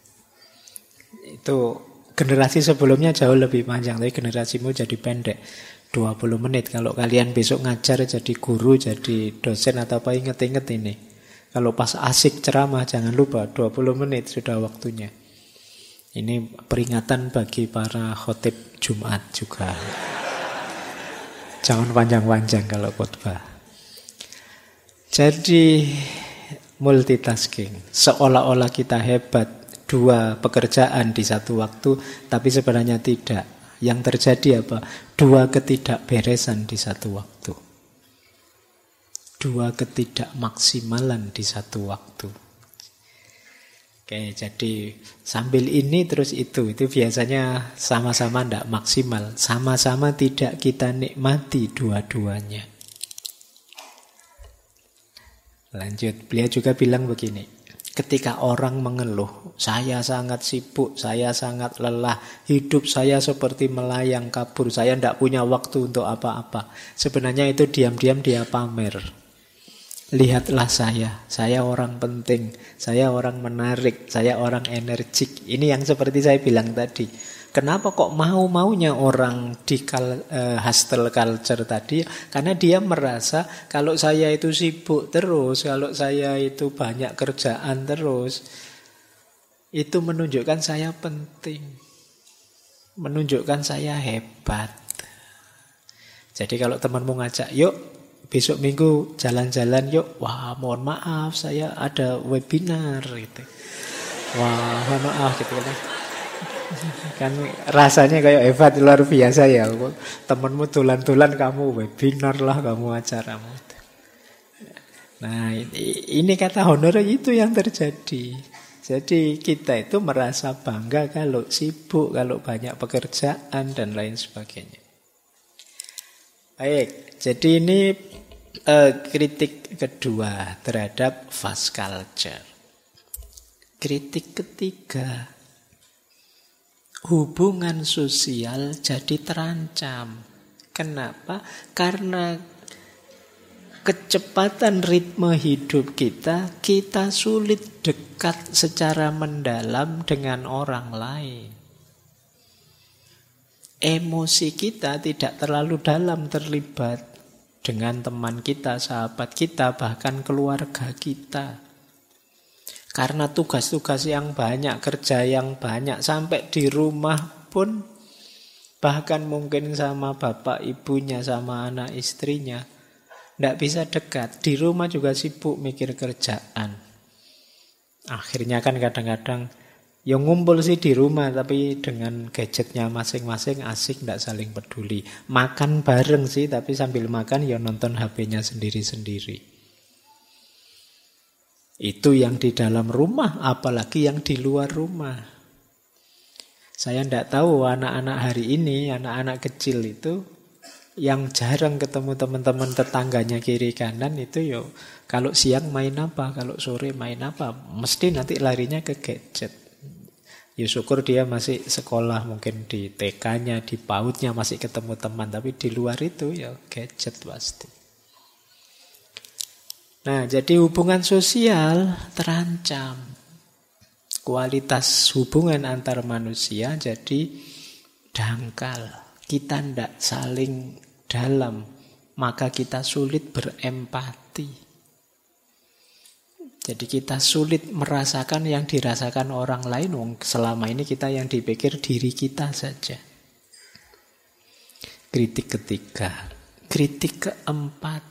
Speaker 1: Itu generasi sebelumnya jauh lebih panjang, tapi generasimu jadi pendek. 20 menit. Kalau kalian besok ngajar jadi guru, jadi dosen atau apa, inget-inget ini. Kalau pas asik ceramah, jangan lupa 20 menit sudah waktunya. Ini peringatan bagi para khotib Jumat juga. Jangan panjang-panjang kalau khotbah. Jadi multitasking. Seolah-olah kita hebat, dua pekerjaan di satu waktu, tapi sebenarnya tidak. Yang terjadi apa? Dua ketidakberesan di satu waktu. Dua ketidakmaksimalan di satu waktu. Oke, jadi sambil ini terus itu biasanya sama-sama tidak maksimal. Sama-sama tidak kita nikmati dua-duanya. Lanjut, beliau juga bilang begini. Ketika orang mengeluh, saya sangat sibuk, saya sangat lelah, hidup saya seperti melayang kabur, saya tidak punya waktu untuk apa-apa. Sebenarnya itu diam-diam dia pamer. Lihatlah saya orang penting, saya orang menarik, saya orang energik. Ini yang seperti saya bilang tadi. Kenapa kok mau-maunya orang di hustle culture tadi? Karena dia merasa kalau saya itu sibuk terus, kalau saya itu banyak kerjaan terus, itu menunjukkan saya penting, menunjukkan saya hebat. Jadi kalau temanmu ngajak, yuk besok minggu jalan-jalan yuk. Wah, mohon maaf saya ada webinar gitu. Wah, mohon maaf gitu kan. Kan rasanya kayak hebat, luar biasa ya. Temenmu tulan-tulan, kamu webinar lah, kamu acaramu. Nah ini kata Honore, itu yang terjadi. Jadi kita itu merasa bangga kalau sibuk, kalau banyak pekerjaan dan lain sebagainya. Baik, jadi ini kritik kedua terhadap fast culture. Kritik ketiga, hubungan sosial jadi terancam. Kenapa? Karena kecepatan ritme hidup kita sulit dekat secara mendalam dengan orang lain. Emosi kita tidak terlalu dalam terlibat dengan teman kita, sahabat kita, bahkan keluarga kita. Karena tugas-tugas yang banyak, kerja yang banyak, sampai di rumah pun, bahkan mungkin sama bapak ibunya, sama anak istrinya, tidak bisa dekat. Di rumah juga sibuk mikir kerjaan. Akhirnya kan kadang-kadang yang ngumpul sih di rumah, tapi dengan gadgetnya masing-masing, asik, tidak saling peduli. Makan bareng sih, tapi sambil makan ya nonton HP-nya sendiri-sendiri. Itu yang di dalam rumah, apalagi yang di luar rumah. Saya tidak tahu anak-anak hari ini, anak-anak kecil itu yang jarang ketemu teman-teman tetangganya kiri kanan itu yo, kalau siang main apa, kalau sore main apa, mesti nanti larinya ke gadget. Ya syukur dia masih sekolah, mungkin di TK-nya, di PAUD-nya masih ketemu teman. Tapi di luar itu ya gadget pasti. Nah, jadi hubungan sosial terancam. Kualitas hubungan antar manusia jadi dangkal. Kita tidak saling dalam, maka kita sulit berempati. Jadi kita sulit merasakan yang dirasakan orang lain. Selama ini kita yang dipikir diri kita saja. Kritik ketiga. Kritik keempat.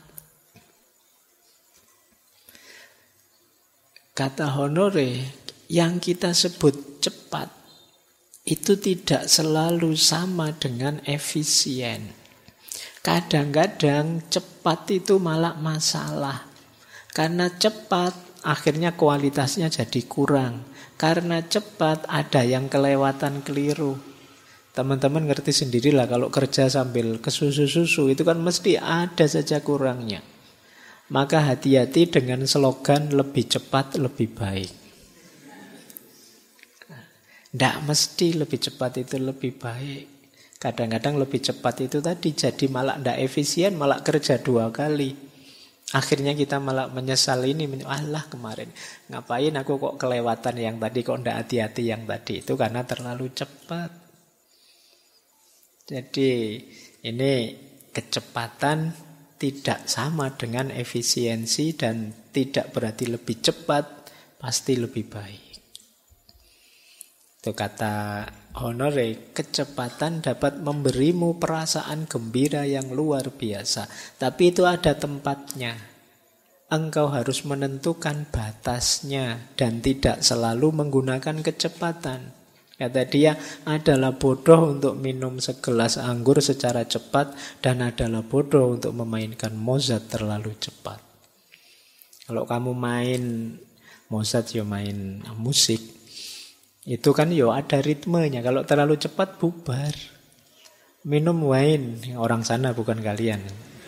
Speaker 1: Kata Honore, yang kita sebut cepat itu tidak selalu sama dengan efisien. Kadang-kadang cepat itu malah masalah. Karena cepat akhirnya kualitasnya jadi kurang. Karena cepat ada yang kelewatan keliru. Teman-teman ngerti sendirilah kalau kerja sambil kesusu-susu itu kan mesti ada saja kurangnya. Maka hati-hati dengan slogan lebih cepat lebih baik. Tidak mesti lebih cepat itu lebih baik. Kadang-kadang lebih cepat itu tadi jadi malah tidak efisien, malah kerja 2 kali. Akhirnya kita malah menyesal ini, alah kemarin ngapain aku kok kelewatan yang tadi, kok tidak hati-hati yang tadi. Itu karena terlalu cepat. Jadi ini kecepatan tidak sama dengan efisiensi dan tidak berarti lebih cepat pasti lebih baik. Itu kata Honore, kecepatan dapat memberimu perasaan gembira yang luar biasa. Tapi itu ada tempatnya. Engkau harus menentukan batasnya dan tidak selalu menggunakan kecepatan. Kata dia, adalah bodoh untuk minum segelas anggur secara cepat dan adalah bodoh untuk memainkan Mozart terlalu cepat. Kalau kamu main Mozart, ya main musik, itu kan yo ada ritmenya. Kalau terlalu cepat bubar. Minum wine, orang sana bukan kalian.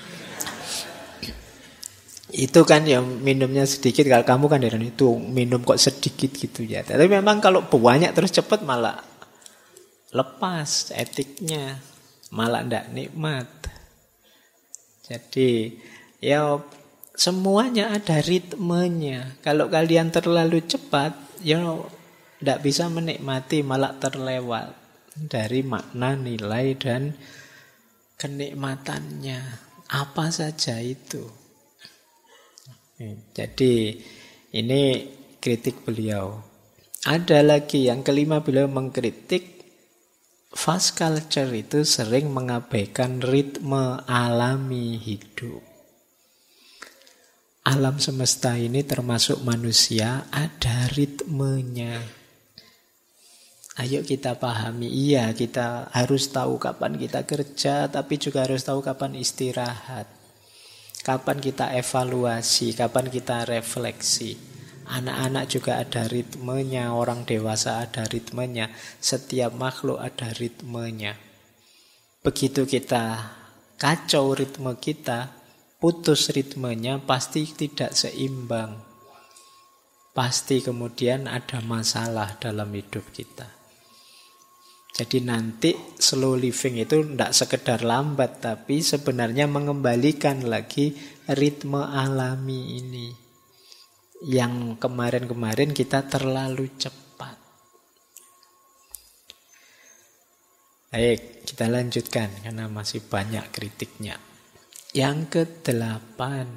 Speaker 1: Itu kan ya minumnya sedikit. Kalau kamu kan itu minum kok sedikit gitu ya. Tapi memang kalau banyak terus cepat malah lepas etiknya, malah ndak nikmat. Jadi ya semuanya ada ritmenya. Kalau kalian terlalu cepat, ya tidak bisa menikmati, malah terlewat dari makna, nilai, dan kenikmatannya. Apa saja itu. Jadi ini kritik beliau. Ada lagi yang kelima, beliau mengkritik fast culture itu sering mengabaikan ritme alami hidup. Alam semesta ini termasuk manusia ada ritmenya. Ayo kita pahami, iya kita harus tahu kapan kita kerja, tapi juga harus tahu kapan istirahat. Kapan kita evaluasi, kapan kita refleksi. Anak-anak juga ada ritmenya, orang dewasa ada ritmenya, setiap makhluk ada ritmenya. Begitu kita kacau ritme kita, putus ritmenya, pasti tidak seimbang. Pasti kemudian ada masalah dalam hidup kita. Jadi nanti slow living itu tidak sekedar lambat, tapi sebenarnya mengembalikan lagi ritme alami ini. Yang kemarin-kemarin kita terlalu cepat. Baik, kita lanjutkan karena masih banyak kritiknya. Yang ke-8,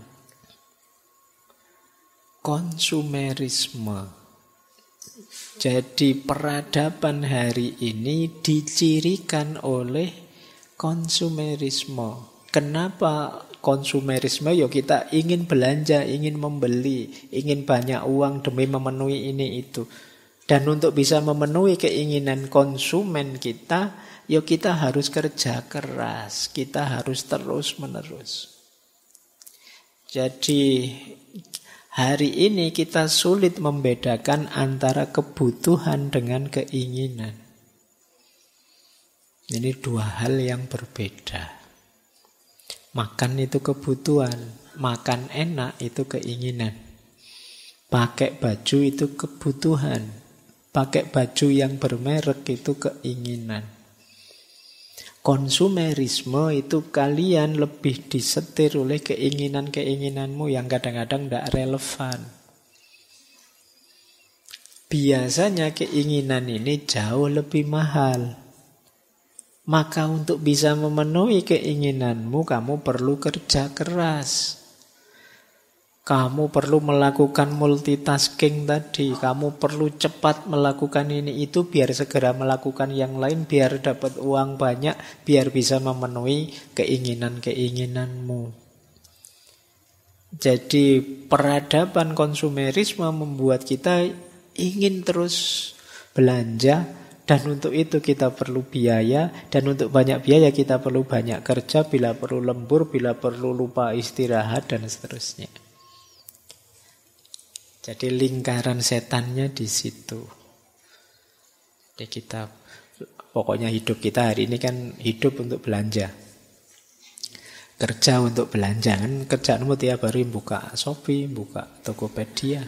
Speaker 1: konsumerisme. Jadi peradaban hari ini dicirikan oleh konsumerisme. Kenapa konsumerisme? Ya kita ingin belanja, ingin membeli, ingin banyak uang demi memenuhi ini itu. Dan untuk bisa memenuhi keinginan konsumen kita, ya kita harus kerja keras, kita harus terus-menerus. Jadi hari ini kita sulit membedakan antara kebutuhan dengan keinginan. Ini 2 hal yang berbeda. Makan itu kebutuhan, makan enak itu keinginan. Pakai baju itu kebutuhan, Pakai baju yang bermerek itu keinginan. Konsumerisme itu kalian lebih disetir oleh keinginan-keinginanmu yang kadang-kadang tidak relevan. Biasanya keinginan ini jauh lebih mahal. Maka untuk bisa memenuhi keinginanmu, kamu perlu kerja keras. Kamu perlu melakukan multitasking tadi. Kamu perlu cepat melakukan ini itu biar segera melakukan yang lain, biar dapat uang banyak, biar bisa memenuhi keinginan-keinginanmu. Jadi peradaban konsumerisme membuat kita ingin terus belanja, dan untuk itu kita perlu biaya, dan untuk banyak biaya kita perlu banyak kerja, bila perlu lembur, bila perlu lupa istirahat, dan seterusnya. Jadi lingkaran setannya di situ. Jadi kita, pokoknya hidup kita hari ini kan hidup untuk belanja. Kerja untuk belanja, kan kerjaanmu tiap hari buka Shopee, buka Tokopedia.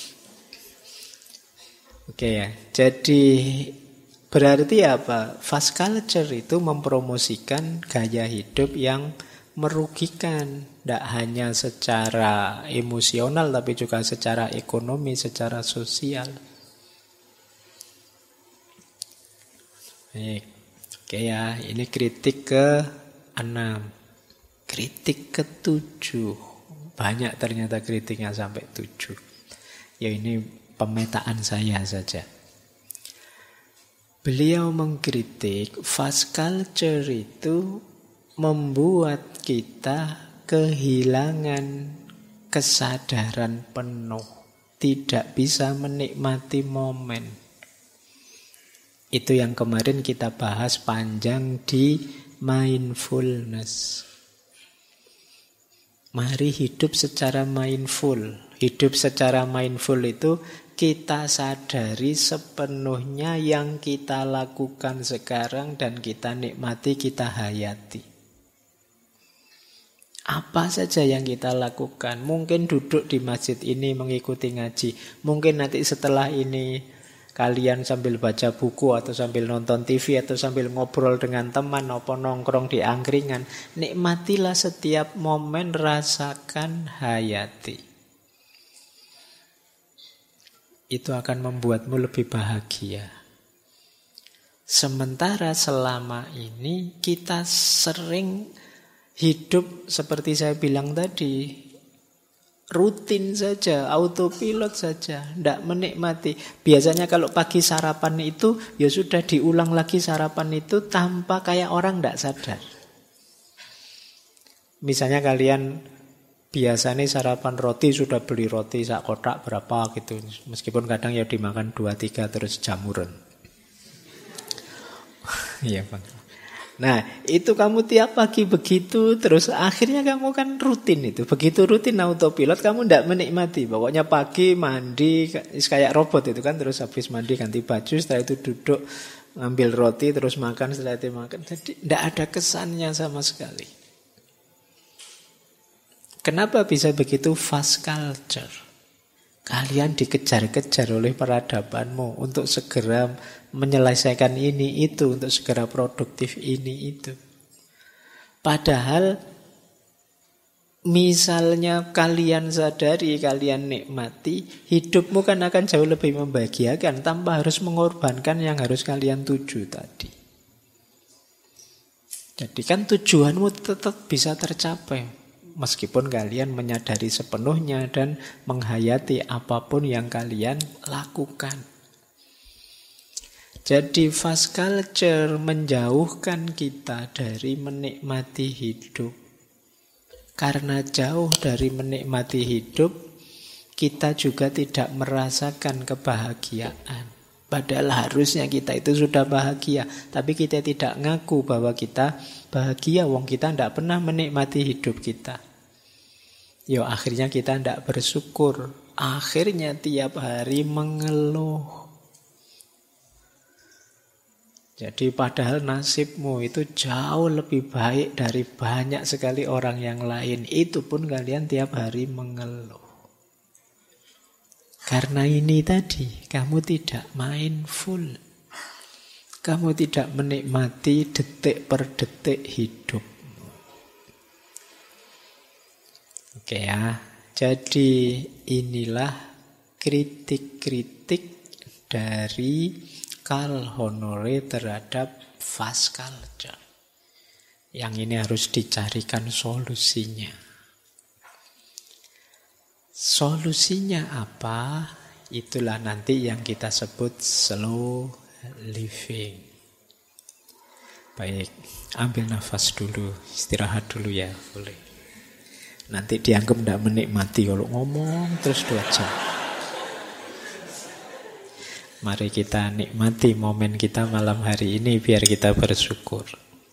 Speaker 1: Oke ya, jadi berarti apa? Fast culture itu mempromosikan gaya hidup yang merugikan, tidak hanya secara emosional tapi juga secara ekonomi, secara sosial. Oke ya, ini kritik ke-6. Kritik ke-7. Banyak ternyata kritiknya sampai 7. Ya ini pemetaan saya saja. Beliau mengkritik fast culture itu membuat kita kehilangan kesadaran penuh, tidak bisa menikmati momen. Itu yang kemarin kita bahas panjang di mindfulness. Mari hidup secara mindful. Hidup secara mindful itu kita sadari sepenuhnya yang kita lakukan sekarang dan kita nikmati, kita hayati. Apa saja yang kita lakukan. Mungkin duduk di masjid ini mengikuti ngaji. Mungkin nanti setelah ini kalian sambil baca buku atau sambil nonton TV atau sambil ngobrol dengan teman atau nongkrong di angkringan. Nikmatilah setiap momen, rasakan, hayati. Itu akan membuatmu lebih bahagia. Sementara selama ini kita sering hidup seperti saya bilang tadi, rutin saja, autopilot saja, tidak menikmati. Biasanya kalau pagi sarapan itu, ya sudah diulang lagi sarapan itu tanpa kayak orang tidak sadar. Misalnya kalian biasanya sarapan roti, sudah beli roti sak kotak berapa gitu. Meskipun kadang ya dimakan 2-3 terus jamuran. Iya Bang. Nah, itu kamu tiap pagi begitu, terus akhirnya kamu kan rutin itu. Begitu rutin autopilot, kamu tidak menikmati. Pokoknya pagi mandi, kayak robot itu kan, terus habis mandi ganti baju, setelah itu duduk, ngambil roti, terus makan, setelah itu makan. Jadi tidak ada kesannya sama sekali. Kenapa bisa begitu? Fast culture. Kalian dikejar-kejar oleh peradabanmu untuk segera menyelesaikan ini itu, untuk segera produktif ini itu. Padahal misalnya kalian sadari, kalian nikmati, hidupmu kan akan jauh lebih membahagiakan tanpa harus mengorbankan yang harus kalian tuju tadi. Jadi kan tujuanmu tetap bisa tercapai. Meskipun kalian menyadari sepenuhnya dan menghayati apapun yang kalian lakukan. Jadi fast culture menjauhkan kita dari menikmati hidup. Karena jauh dari menikmati hidup, kita juga tidak merasakan kebahagiaan. Padahal harusnya kita itu sudah bahagia, tapi kita tidak ngaku bahwa kita bahagia, wong kita tidak pernah menikmati hidup kita. Yo akhirnya kita tidak bersyukur, akhirnya tiap hari mengeluh. Jadi padahal nasibmu itu jauh lebih baik dari banyak sekali orang yang lain. Itu pun kalian tiap hari mengeluh. Karena ini tadi, kamu tidak mindful. Kamu tidak menikmati detik per detik hidup. Oke ya, jadi inilah kritik-kritik dari Carl Honore terhadap fast culture. Yang ini harus dicarikan solusinya. Solusinya apa? Itulah nanti yang kita sebut slow living. Baik, ambil nafas dulu, istirahat dulu ya, boleh. Nanti dianggap tidak menikmati kalau ngomong terus 2 jam. Mari kita nikmati momen kita malam hari ini biar kita bersyukur.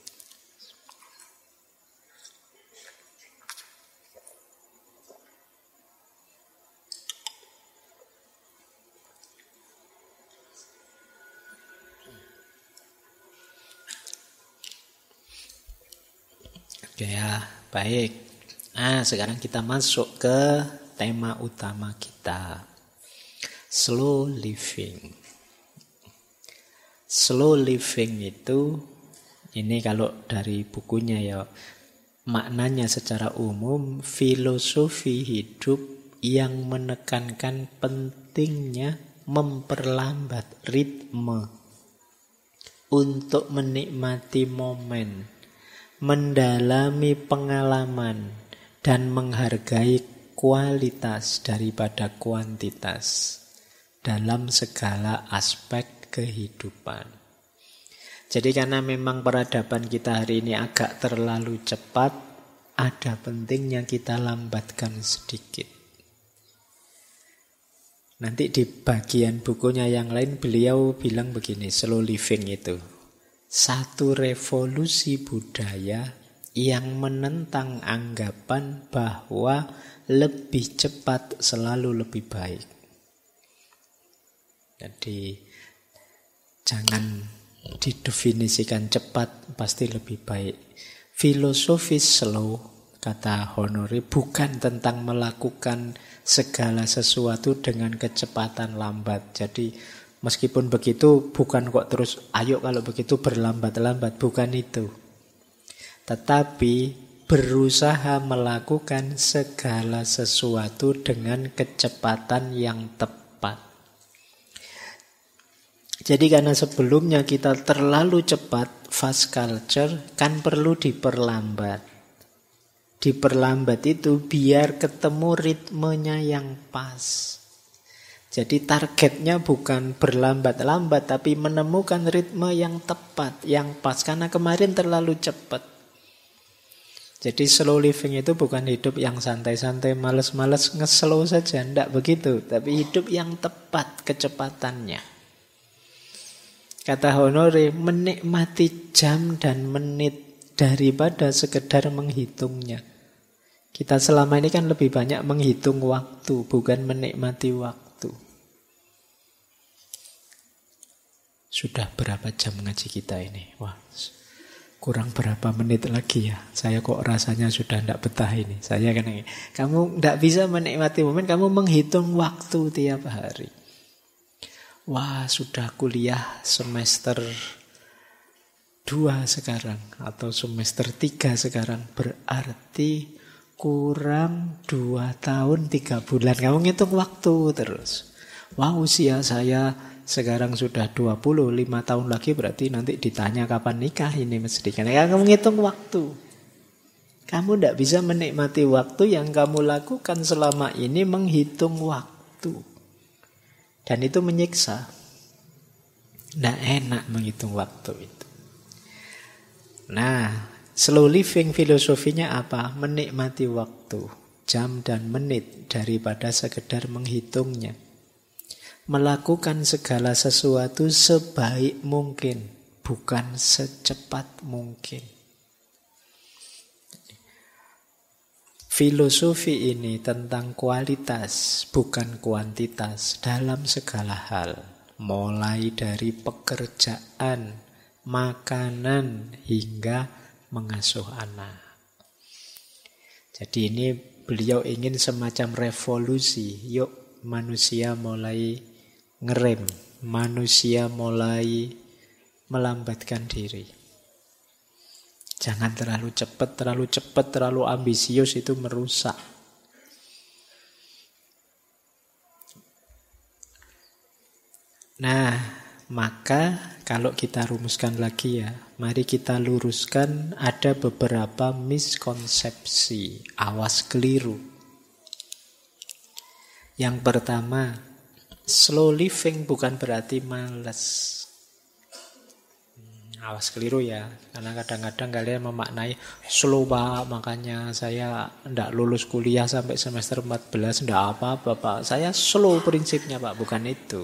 Speaker 1: Oke ya, baik. Nah, sekarang kita masuk ke tema utama kita. Slow living. Slow living itu, ini kalau dari bukunya ya, maknanya secara umum filosofi hidup yang menekankan pentingnya memperlambat ritme untuk menikmati momen, mendalami pengalaman, dan menghargai kualitas daripada kuantitas dalam segala aspek kehidupan. Jadi karena memang peradaban kita hari ini agak terlalu cepat, ada pentingnya kita lambatkan sedikit. Nanti di bagian bukunya yang lain beliau bilang begini, slow living itu satu revolusi budaya yang menentang anggapan bahwa lebih cepat selalu lebih baik. Jadi jangan didefinisikan cepat pasti lebih baik. Filosofis slow, kata Honore, bukan tentang melakukan segala sesuatu dengan kecepatan lambat. Jadi meskipun begitu bukan kok terus ayo kalau begitu berlambat-lambat, bukan itu. Tetapi berusaha melakukan segala sesuatu dengan kecepatan yang tepat. Jadi karena sebelumnya kita terlalu cepat, fast culture kan perlu diperlambat. Diperlambat itu biar ketemu ritmenya yang pas. Jadi targetnya bukan berlambat-lambat, tapi menemukan ritme yang tepat, yang pas. Karena kemarin terlalu cepat. Jadi slow living itu bukan hidup yang santai-santai, males-males, nge-slow saja. Tidak begitu, tapi hidup yang tepat kecepatannya. Kata Honore, menikmati jam dan menit daripada sekedar menghitungnya. Kita selama ini kan lebih banyak menghitung waktu, bukan menikmati waktu. Sudah berapa jam ngaji kita ini? Wah, kurang berapa menit lagi ya. Saya kok rasanya sudah tidak betah ini. Saya kan ini. Kamu tidak bisa menikmati momen, kamu menghitung waktu tiap hari. Wah, sudah kuliah semester 2 sekarang atau semester 3 sekarang, berarti kurang 2 tahun 3 bulan. Kamu ngitung waktu terus. Wah, usia saya sekarang sudah 25 tahun lagi, berarti nanti ditanya kapan nikah ini mesti. Karena kamu ngitung waktu. Kamu tidak bisa menikmati waktu yang kamu lakukan selama ini menghitung waktu. Dan itu menyiksa. Tidak enak menghitung waktu itu. Nah, slow living filosofinya apa? Menikmati waktu, jam dan menit daripada sekedar menghitungnya. Melakukan segala sesuatu sebaik mungkin, bukan secepat mungkin. Filosofi ini tentang kualitas, bukan kuantitas dalam segala hal. Mulai dari pekerjaan, makanan, hingga mengasuh anak. Jadi ini beliau ingin semacam revolusi. Yuk manusia mulai ngerem, manusia mulai melambatkan diri. Jangan terlalu cepat, terlalu ambisius, itu merusak. Nah, maka kalau kita rumuskan lagi ya, mari kita luruskan ada beberapa miskonsepsi, awas keliru. Yang pertama, slow living bukan berarti malas. Awas keliru ya, karena kadang-kadang kalian memaknai slow Pak, makanya saya tidak lulus kuliah sampai semester 14, tidak apa-apa Pak. Saya slow prinsipnya Pak, bukan itu.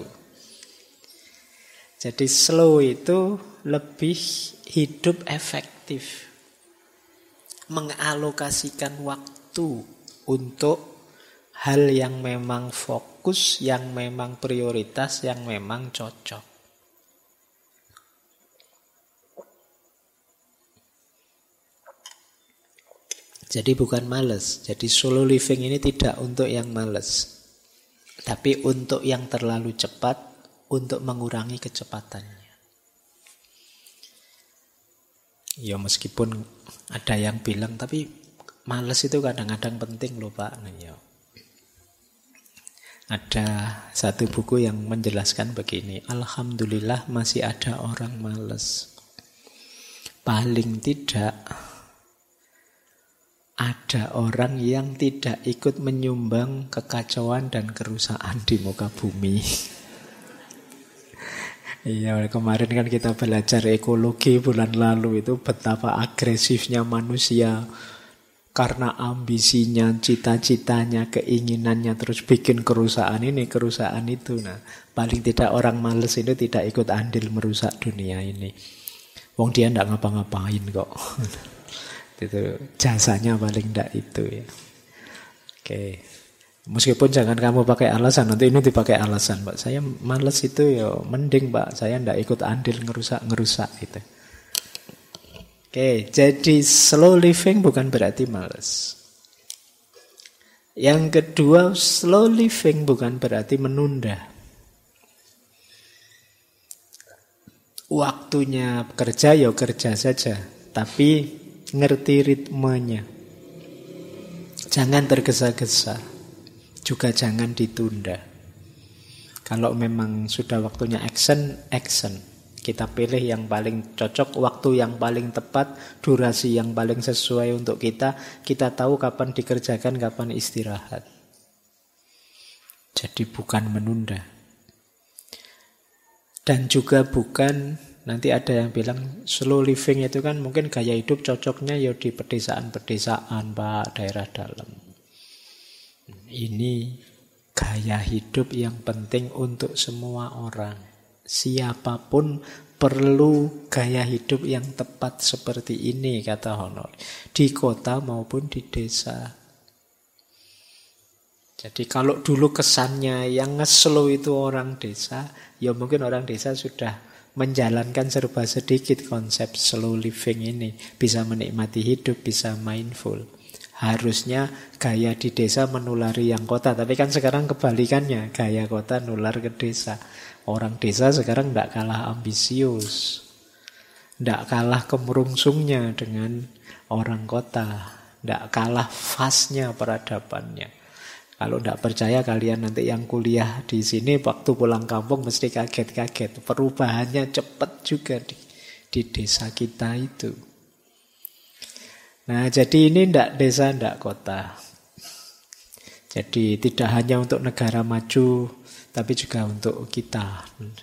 Speaker 1: Jadi slow itu lebih hidup efektif. Mengalokasikan waktu untuk hal yang memang fokus, yang memang prioritas, yang memang cocok. Jadi bukan males. Jadi slow living ini tidak untuk yang males, tapi untuk yang terlalu cepat, untuk mengurangi kecepatannya. Ya meskipun ada yang bilang, tapi males itu kadang-kadang penting loh Pak. Nah, ya. Ada satu buku yang menjelaskan begini, alhamdulillah masih ada orang males. Paling tidak ada orang yang tidak ikut menyumbang kekacauan dan kerusakan di muka bumi. Iya, kemarin kan kita belajar ekologi bulan lalu itu betapa agresifnya manusia karena ambisinya, cita-citanya, keinginannya terus bikin kerusakan ini, kerusakan itu. Nah, paling tidak orang males itu tidak ikut andil merusak dunia ini. Wong dia ndak ngapa-ngapain kok. Itu jasanya paling tidak itu ya. Oke. Meskipun jangan kamu pakai alasan, nanti ini dipakai alasan, Pak. Saya malas itu ya mending, Pak. Saya tidak ikut andil ngerusak itu. Oke, jadi slow living bukan berarti malas. Yang kedua, slow living bukan berarti menunda. Waktunya kerja ya kerja saja, tapi ngerti ritmenya. Jangan tergesa-gesa, juga jangan ditunda. Kalau memang sudah waktunya action. Kita pilih yang paling cocok, waktu yang paling tepat, durasi yang paling sesuai untuk kita. Kita tahu kapan dikerjakan, kapan istirahat. Jadi bukan menunda. Dan juga bukan, nanti ada yang bilang slow living itu kan mungkin gaya hidup cocoknya ya di pedesaan-pedesaan Pak, daerah dalam. Ini gaya hidup yang penting untuk semua orang. Siapapun perlu gaya hidup yang tepat seperti ini, kata Honor. Di kota maupun di desa. Jadi kalau dulu kesannya yang nge-slow itu orang desa, ya mungkin orang desa sudah menjalankan serba sedikit konsep slow living ini. Bisa menikmati hidup, bisa mindful. Harusnya gaya di desa menulari yang kota. Tapi kan sekarang kebalikannya. Gaya kota nular ke desa. Orang desa sekarang tidak kalah ambisius. Tidak kalah kemerungsungnya dengan orang kota. Tidak kalah fastnya peradabannya. Kalau tidak percaya kalian nanti yang kuliah di sini waktu pulang kampung mesti kaget-kaget. Perubahannya cepat juga di desa kita itu. Nah, jadi ini tidak desa, tidak kota. Jadi tidak hanya untuk negara maju, tapi juga untuk kita.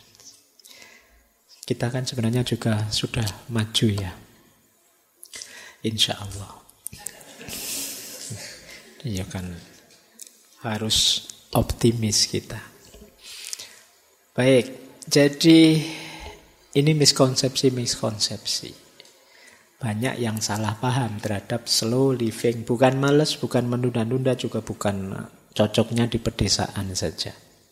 Speaker 1: Kita kan sebenarnya juga sudah maju ya. Insya Allah. Iya kan. Harus optimis kita. Baik, jadi ini miskonsepsi. Banyak yang salah paham terhadap slow living. Bukan malas, bukan menunda-nunda, juga bukan cocoknya di pedesaan saja.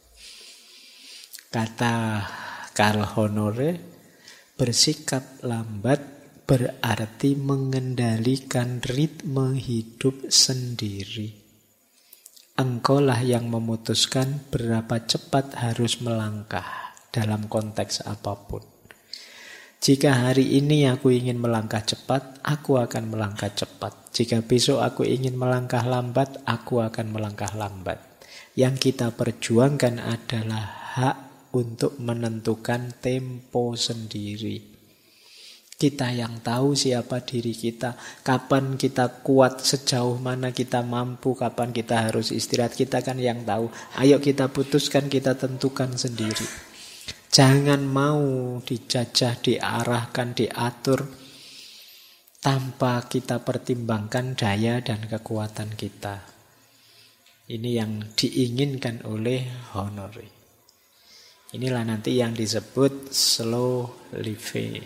Speaker 1: Kata Karl Honore, bersikap lambat berarti mengendalikan ritme hidup sendiri. Engkaulah yang memutuskan berapa cepat harus melangkah dalam konteks apapun. Jika hari ini aku ingin melangkah cepat, aku akan melangkah cepat. Jika besok aku ingin melangkah lambat, aku akan melangkah lambat. Yang kita perjuangkan adalah hak untuk menentukan tempo sendiri. Kita yang tahu siapa diri kita, kapan kita kuat, sejauh mana kita mampu, kapan kita harus istirahat. Kita kan yang tahu. Ayo kita putuskan, kita tentukan sendiri. Jangan mau dijajah, diarahkan, diatur tanpa kita pertimbangkan daya dan kekuatan kita. Ini yang diinginkan oleh Honore. Inilah nanti yang disebut slow living.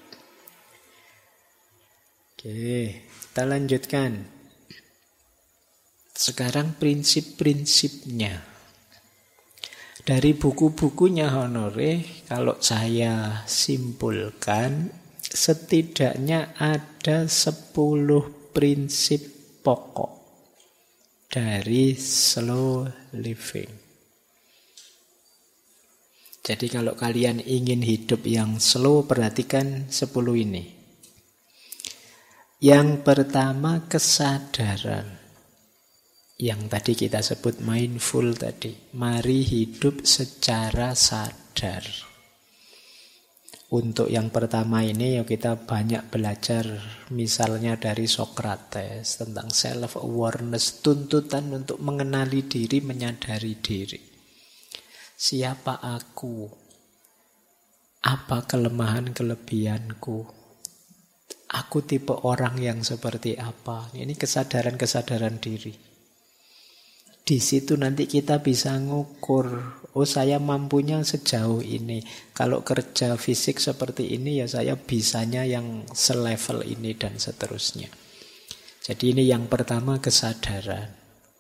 Speaker 1: Oke, kita lanjutkan. Sekarang prinsip-prinsipnya. Dari buku-bukunya Honore, kalau saya simpulkan, setidaknya ada 10 prinsip pokok dari slow living. Jadi kalau kalian ingin hidup yang slow, perhatikan 10 ini. Yang pertama, kesadaran. Yang tadi kita sebut mindful tadi. Mari hidup secara sadar. Untuk yang pertama ini ya kita banyak belajar misalnya dari Socrates tentang self-awareness, tuntutan untuk mengenali diri, menyadari diri. Siapa aku? Apa kelemahan-kelebihanku? Aku tipe orang yang seperti apa? Ini kesadaran-kesadaran diri. Di situ nanti kita bisa ngukur, oh saya mampunya sejauh ini. Kalau kerja fisik seperti ini ya saya bisanya yang selevel ini dan seterusnya. Jadi ini yang pertama, kesadaran.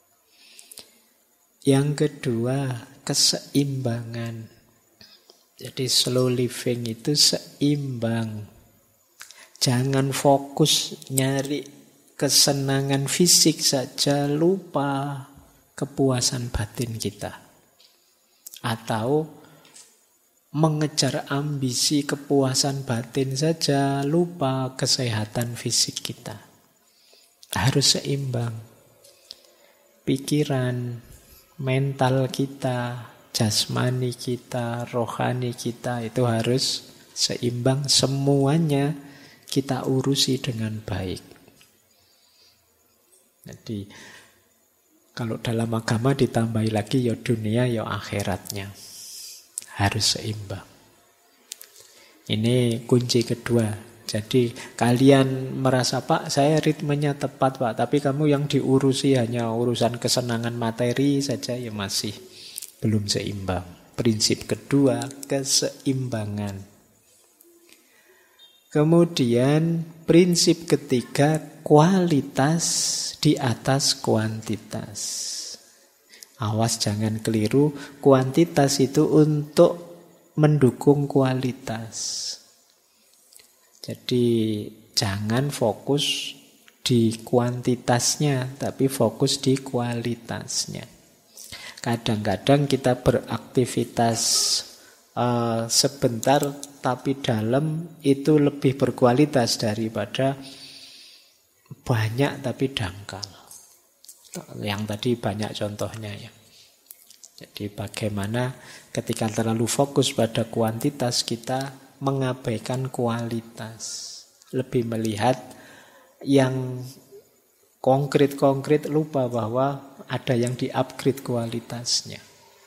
Speaker 1: Yang kedua, keseimbangan. Jadi slow living itu seimbang. Jangan fokus nyari kesenangan fisik saja, lupa kepuasan batin kita. Atau mengejar ambisi kepuasan batin saja, lupa kesehatan fisik kita. Harus seimbang. Pikiran, mental kita, jasmani kita, rohani kita itu harus seimbang. Semuanya kita urusi dengan baik. Jadi kalau dalam agama ditambahi lagi ya dunia ya akhiratnya. Harus seimbang. Ini kunci kedua. Jadi kalian merasa, Pak saya ritmenya tepat Pak, tapi kamu yang diurusi hanya urusan kesenangan materi saja, ya masih belum seimbang. Prinsip kedua, keseimbangan. Kemudian prinsip ketiga, kualitas di atas kuantitas. Awas jangan keliru, kuantitas itu untuk mendukung kualitas. Jadi jangan fokus di kuantitasnya, tapi fokus di kualitasnya. Kadang-kadang kita beraktivitas sebentar tapi dalam itu lebih berkualitas daripada banyak tapi dangkal. Yang tadi banyak contohnya ya. Jadi bagaimana ketika terlalu fokus pada kuantitas kita mengabaikan kualitas. Lebih melihat yang konkret-konkret, lupa bahwa ada yang di-upgrade kualitasnya.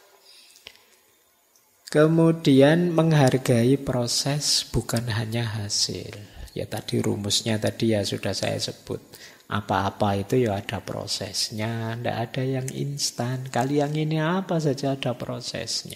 Speaker 1: Kemudian menghargai proses bukan hanya hasil. Ya tadi rumusnya tadi ya sudah saya sebut. Apa-apa itu ya ada prosesnya, tidak ada yang instan. Kali yang ini apa saja ada prosesnya.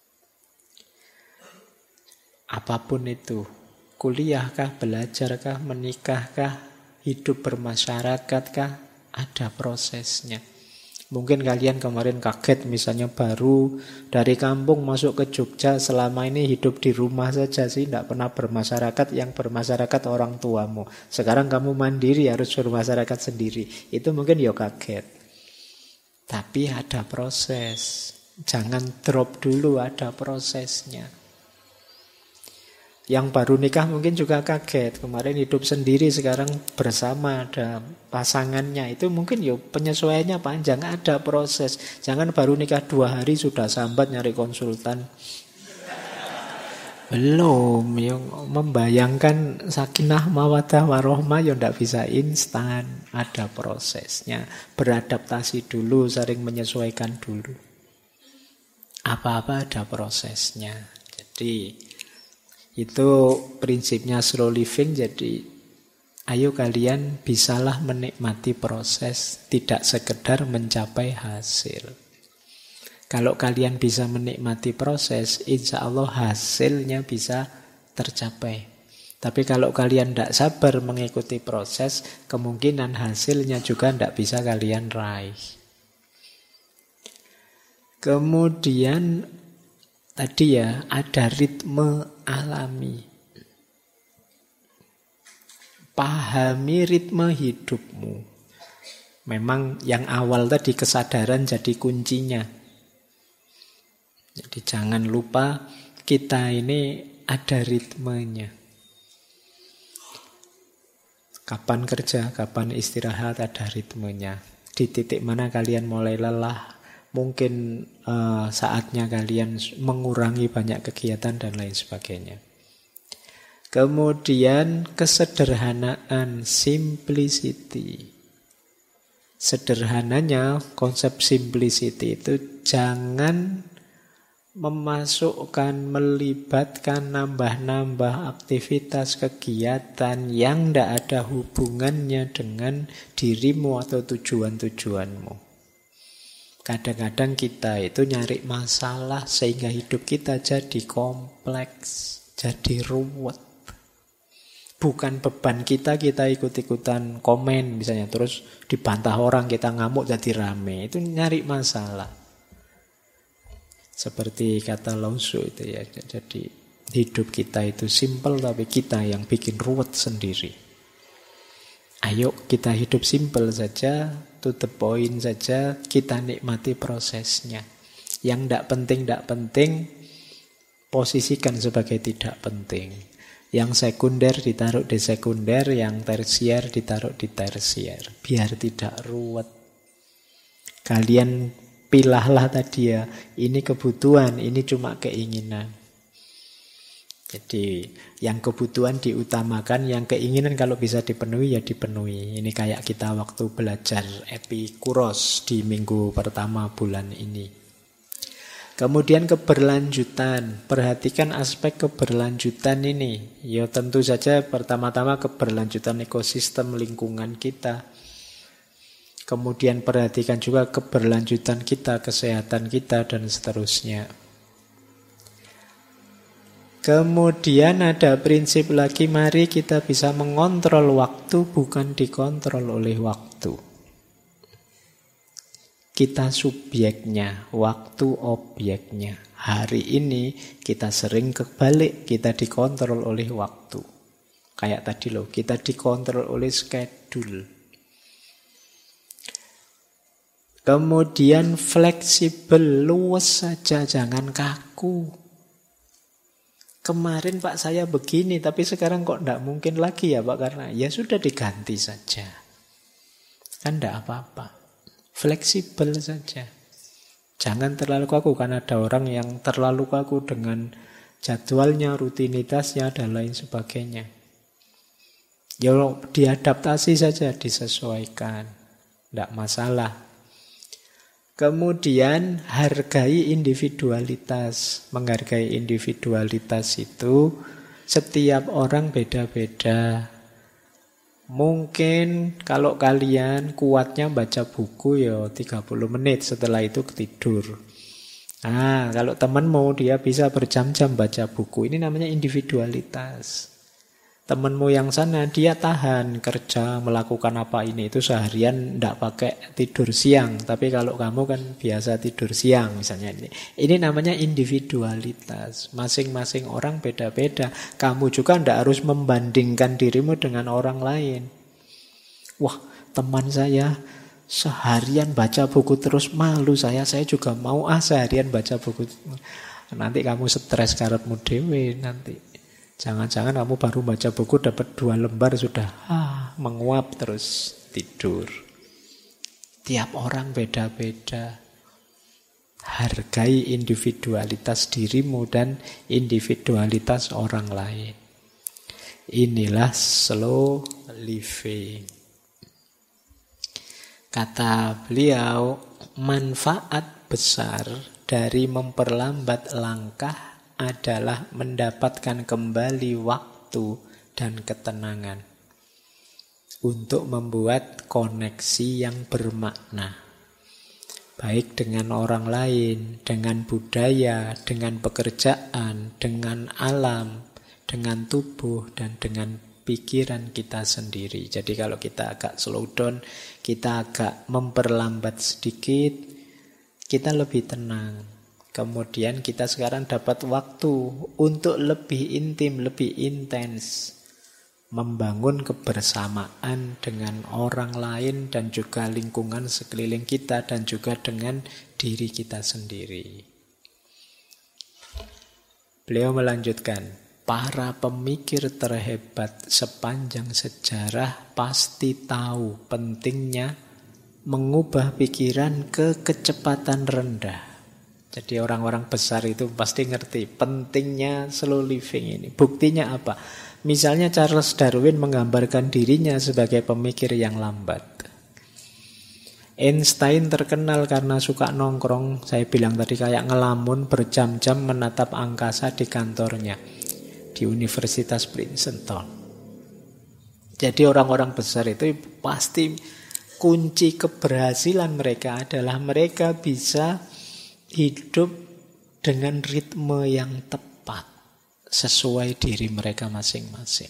Speaker 1: Apapun itu, kuliahkah, belajarkah, menikahkah, hidup bermasyarakatkah, ada prosesnya. Mungkin kalian kemarin kaget misalnya baru dari kampung masuk ke Jogja, selama ini hidup di rumah saja sih, tidak pernah bermasyarakat, yang bermasyarakat orang tuamu. Sekarang kamu mandiri harus bermasyarakat sendiri. Itu mungkin ya kaget. Tapi ada proses. Jangan drop dulu, ada prosesnya. Yang baru nikah mungkin juga kaget. Kemarin hidup sendiri, sekarang bersama, ada pasangannya. Itu mungkin penyesuaiannya panjang, ada proses. Jangan baru nikah 2 hari sudah sambat nyari konsultan. Belum, yang membayangkan sakinah mawaddah warohmah ndak bisa instan, ada prosesnya. Beradaptasi dulu, sering menyesuaikan dulu. Apa-apa ada prosesnya. Jadi itu prinsipnya slow living. Jadi ayo kalian bisalah menikmati proses, tidak sekedar mencapai hasil. Kalau kalian bisa menikmati proses, insya Allah hasilnya bisa tercapai. Tapi kalau kalian tidak sabar mengikuti proses, kemungkinan hasilnya juga tidak bisa kalian raih. Kemudian tadi ya, ada ritme alami. Pahami ritme hidupmu. Memang yang awal tadi kesadaran jadi kuncinya. Jadi jangan lupa kita ini ada ritmenya. Kapan kerja, kapan istirahat, ada ritmenya. Di titik mana kalian mulai lelah, mungkin saatnya kalian mengurangi banyak kegiatan dan lain sebagainya. Kemudian kesederhanaan, simplicity. Sederhananya, konsep simplicity itu jangan memasukkan, melibatkan, nambah-nambah aktivitas kegiatan yang tidak ada hubungannya dengan dirimu atau tujuan-tujuanmu. Kadang-kadang kita itu nyari masalah sehingga hidup kita jadi kompleks, jadi ruwet. Bukan beban kita ikut-ikutan komen misalnya, terus dibantah orang, kita ngamuk jadi rame. Itu nyari masalah. Seperti kata Lao Tzu itu ya. Jadi hidup kita itu simple, tapi kita yang bikin ruwet sendiri. Ayo kita hidup simple saja, to the point saja, kita nikmati prosesnya. Yang tidak penting, posisikan sebagai tidak penting. Yang sekunder ditaruh di sekunder, yang tersier ditaruh di tersier. Biar tidak ruwet. Kalian pilahlah tadi ya, ini kebutuhan, ini cuma keinginan. Jadi yang kebutuhan diutamakan, yang keinginan kalau bisa dipenuhi ya dipenuhi. Ini kayak kita waktu belajar Epikuros di minggu pertama bulan ini. Kemudian keberlanjutan, perhatikan aspek keberlanjutan ini. Ya tentu saja pertama-tama keberlanjutan ekosistem lingkungan kita. Kemudian perhatikan juga keberlanjutan kita, kesehatan kita, dan seterusnya. Kemudian ada prinsip lagi, mari kita bisa mengontrol waktu, bukan dikontrol oleh waktu. Kita subjeknya, waktu objeknya. Hari ini kita sering kebalik, kita dikontrol oleh waktu. Kayak tadi loh, kita dikontrol oleh schedule. Kemudian fleksibel, luas saja, jangan kaku. Kemarin Pak saya begini, tapi sekarang kok tidak mungkin lagi ya Pak, karena ya sudah diganti saja. Kan tidak apa-apa. Fleksibel saja. Jangan terlalu kaku, karena ada orang yang terlalu kaku dengan jadwalnya, rutinitasnya, dan lain sebagainya. Ya diadaptasi saja, disesuaikan. Tidak masalah. Kemudian hargai individualitas. Menghargai individualitas itu setiap orang beda-beda. Mungkin kalau kalian kuatnya baca buku ya 30 menit, setelah itu tidur. Nah, kalau temanmu dia bisa berjam-jam baca buku, ini namanya individualitas. Temanmu yang sana dia tahan kerja, melakukan apa ini itu seharian tidak pakai tidur siang. Tapi kalau kamu kan biasa tidur siang misalnya ini. Ini namanya individualitas. Masing-masing orang beda-beda. Kamu juga tidak harus membandingkan dirimu dengan orang lain. Wah, teman saya seharian baca buku terus, malu saya juga mau seharian baca buku. Nanti kamu stres karepmu dhewe nanti. Jangan-jangan kamu baru baca buku dapat 2 lembar sudah menguap terus tidur. Tiap orang beda-beda. Hargai individualitas dirimu dan individualitas orang lain. Inilah slow living. Kata beliau, manfaat besar dari memperlambat langkah adalah mendapatkan kembali waktu dan ketenangan untuk membuat koneksi yang bermakna, baik dengan orang lain, dengan budaya, dengan pekerjaan, dengan alam, dengan tubuh, dan dengan pikiran kita sendiri. Jadi kalau kita agak slow down, kita agak memperlambat sedikit, kita lebih tenang. Kemudian kita sekarang dapat waktu untuk lebih intim, lebih intens membangun kebersamaan dengan orang lain dan juga lingkungan sekeliling kita dan juga dengan diri kita sendiri. Beliau melanjutkan, para pemikir terhebat sepanjang sejarah pasti tahu pentingnya mengubah pikiran ke kecepatan rendah. Jadi orang-orang besar itu pasti ngerti pentingnya slow living ini. Buktinya apa? Misalnya Charles Darwin menggambarkan dirinya sebagai pemikir yang lambat. Einstein terkenal karena suka nongkrong, saya bilang tadi kayak ngelamun berjam-jam menatap angkasa di kantornya di Universitas Princeton. Jadi orang-orang besar itu pasti kunci keberhasilan mereka adalah mereka bisa hidup dengan ritme yang tepat sesuai diri mereka masing-masing.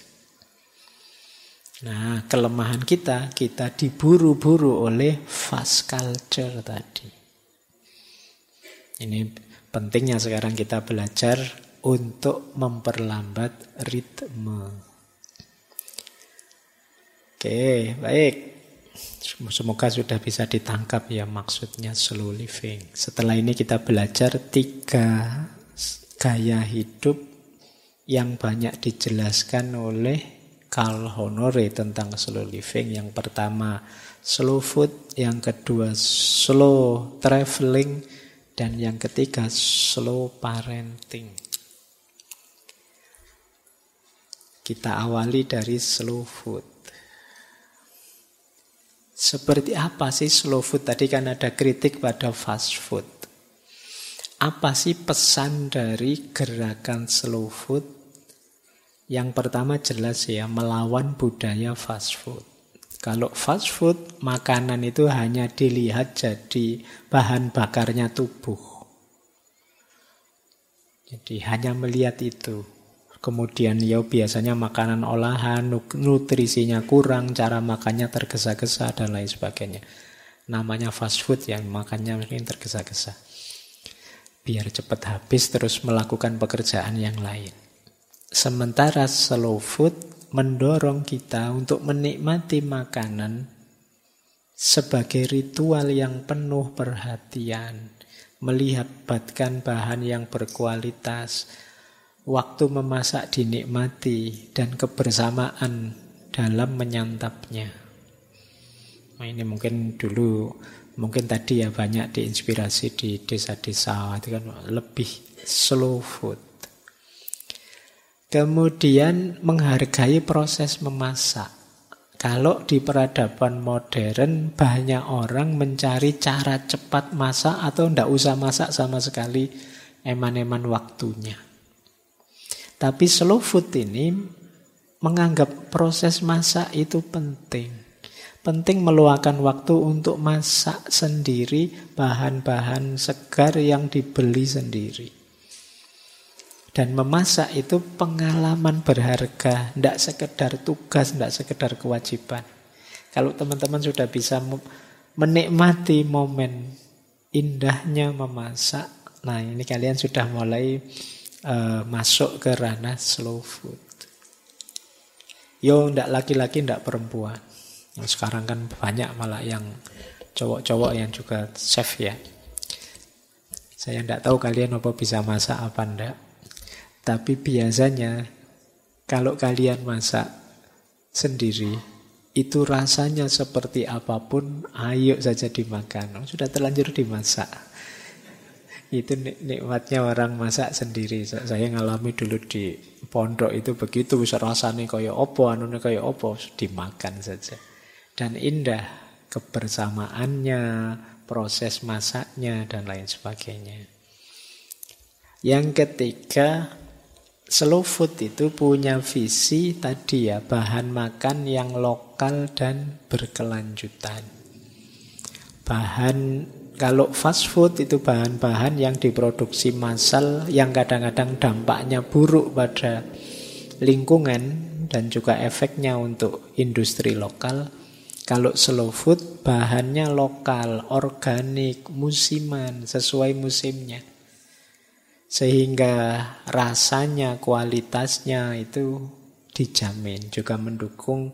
Speaker 1: Nah, kelemahan kita diburu-buru oleh fast culture tadi. Ini pentingnya sekarang kita belajar untuk memperlambat ritme. Oke, baik. Semoga sudah bisa ditangkap ya maksudnya slow living. Setelah ini kita belajar 3 gaya hidup yang banyak dijelaskan oleh Carl Honore tentang slow living. Yang pertama slow food, yang kedua slow traveling, dan yang ketiga slow parenting. Kita awali dari slow food. Seperti apa sih slow food? Tadi kan ada kritik pada fast food. Apa sih pesan dari gerakan slow food? Yang pertama jelas ya, melawan budaya fast food. Kalau fast food, makanan itu hanya dilihat jadi bahan bakarnya tubuh. Jadi hanya melihat itu. Kemudian ya biasanya makanan olahan, nutrisinya kurang, cara makannya tergesa-gesa dan lain sebagainya. Namanya fast food yang makannya mungkin tergesa-gesa. Biar cepat habis terus melakukan pekerjaan yang lain. Sementara slow food mendorong kita untuk menikmati makanan sebagai ritual yang penuh perhatian, melibatkan bahan yang berkualitas, waktu memasak dinikmati, dan kebersamaan dalam menyantapnya. Nah, ini mungkin tadi ya banyak diinspirasi di desa-desa, itu kan lebih slow food. Kemudian menghargai proses memasak. Kalau di peradaban modern banyak orang mencari cara cepat masak atau tidak usah masak sama sekali, eman-eman waktunya. Tapi slow food ini menganggap proses masak itu penting. Penting meluangkan waktu untuk masak sendiri bahan-bahan segar yang dibeli sendiri. Dan memasak itu pengalaman berharga, tidak sekedar tugas, tidak sekedar kewajiban. Kalau teman-teman sudah bisa menikmati momen indahnya memasak, nah ini kalian sudah mulai masuk ke ranah slow food. Yo, tidak laki-laki, tidak perempuan. Sekarang kan banyak malah yang cowok-cowok yang juga chef ya. Saya tidak tahu kalian apa bisa masak apa enggak. Tapi biasanya kalau kalian masak sendiri, itu rasanya seperti apapun, ayo saja dimakan. Sudah terlanjur dimasak. Itu nikmatnya orang masak sendiri. Saya ngalami dulu di pondok itu begitu, bisa rasanya kayak opo, anunya kayak opo, dimakan saja. Dan indah kebersamaannya, proses masaknya, dan lain sebagainya. Yang ketiga, slow food itu punya visi tadi ya, bahan makan yang lokal dan berkelanjutan. Kalau fast food itu bahan-bahan yang diproduksi massal, yang kadang-kadang dampaknya buruk pada lingkungan dan juga efeknya untuk industri lokal. Kalau slow food bahannya lokal, organik, musiman, sesuai musimnya. Sehingga rasanya, kualitasnya itu dijamin, juga mendukung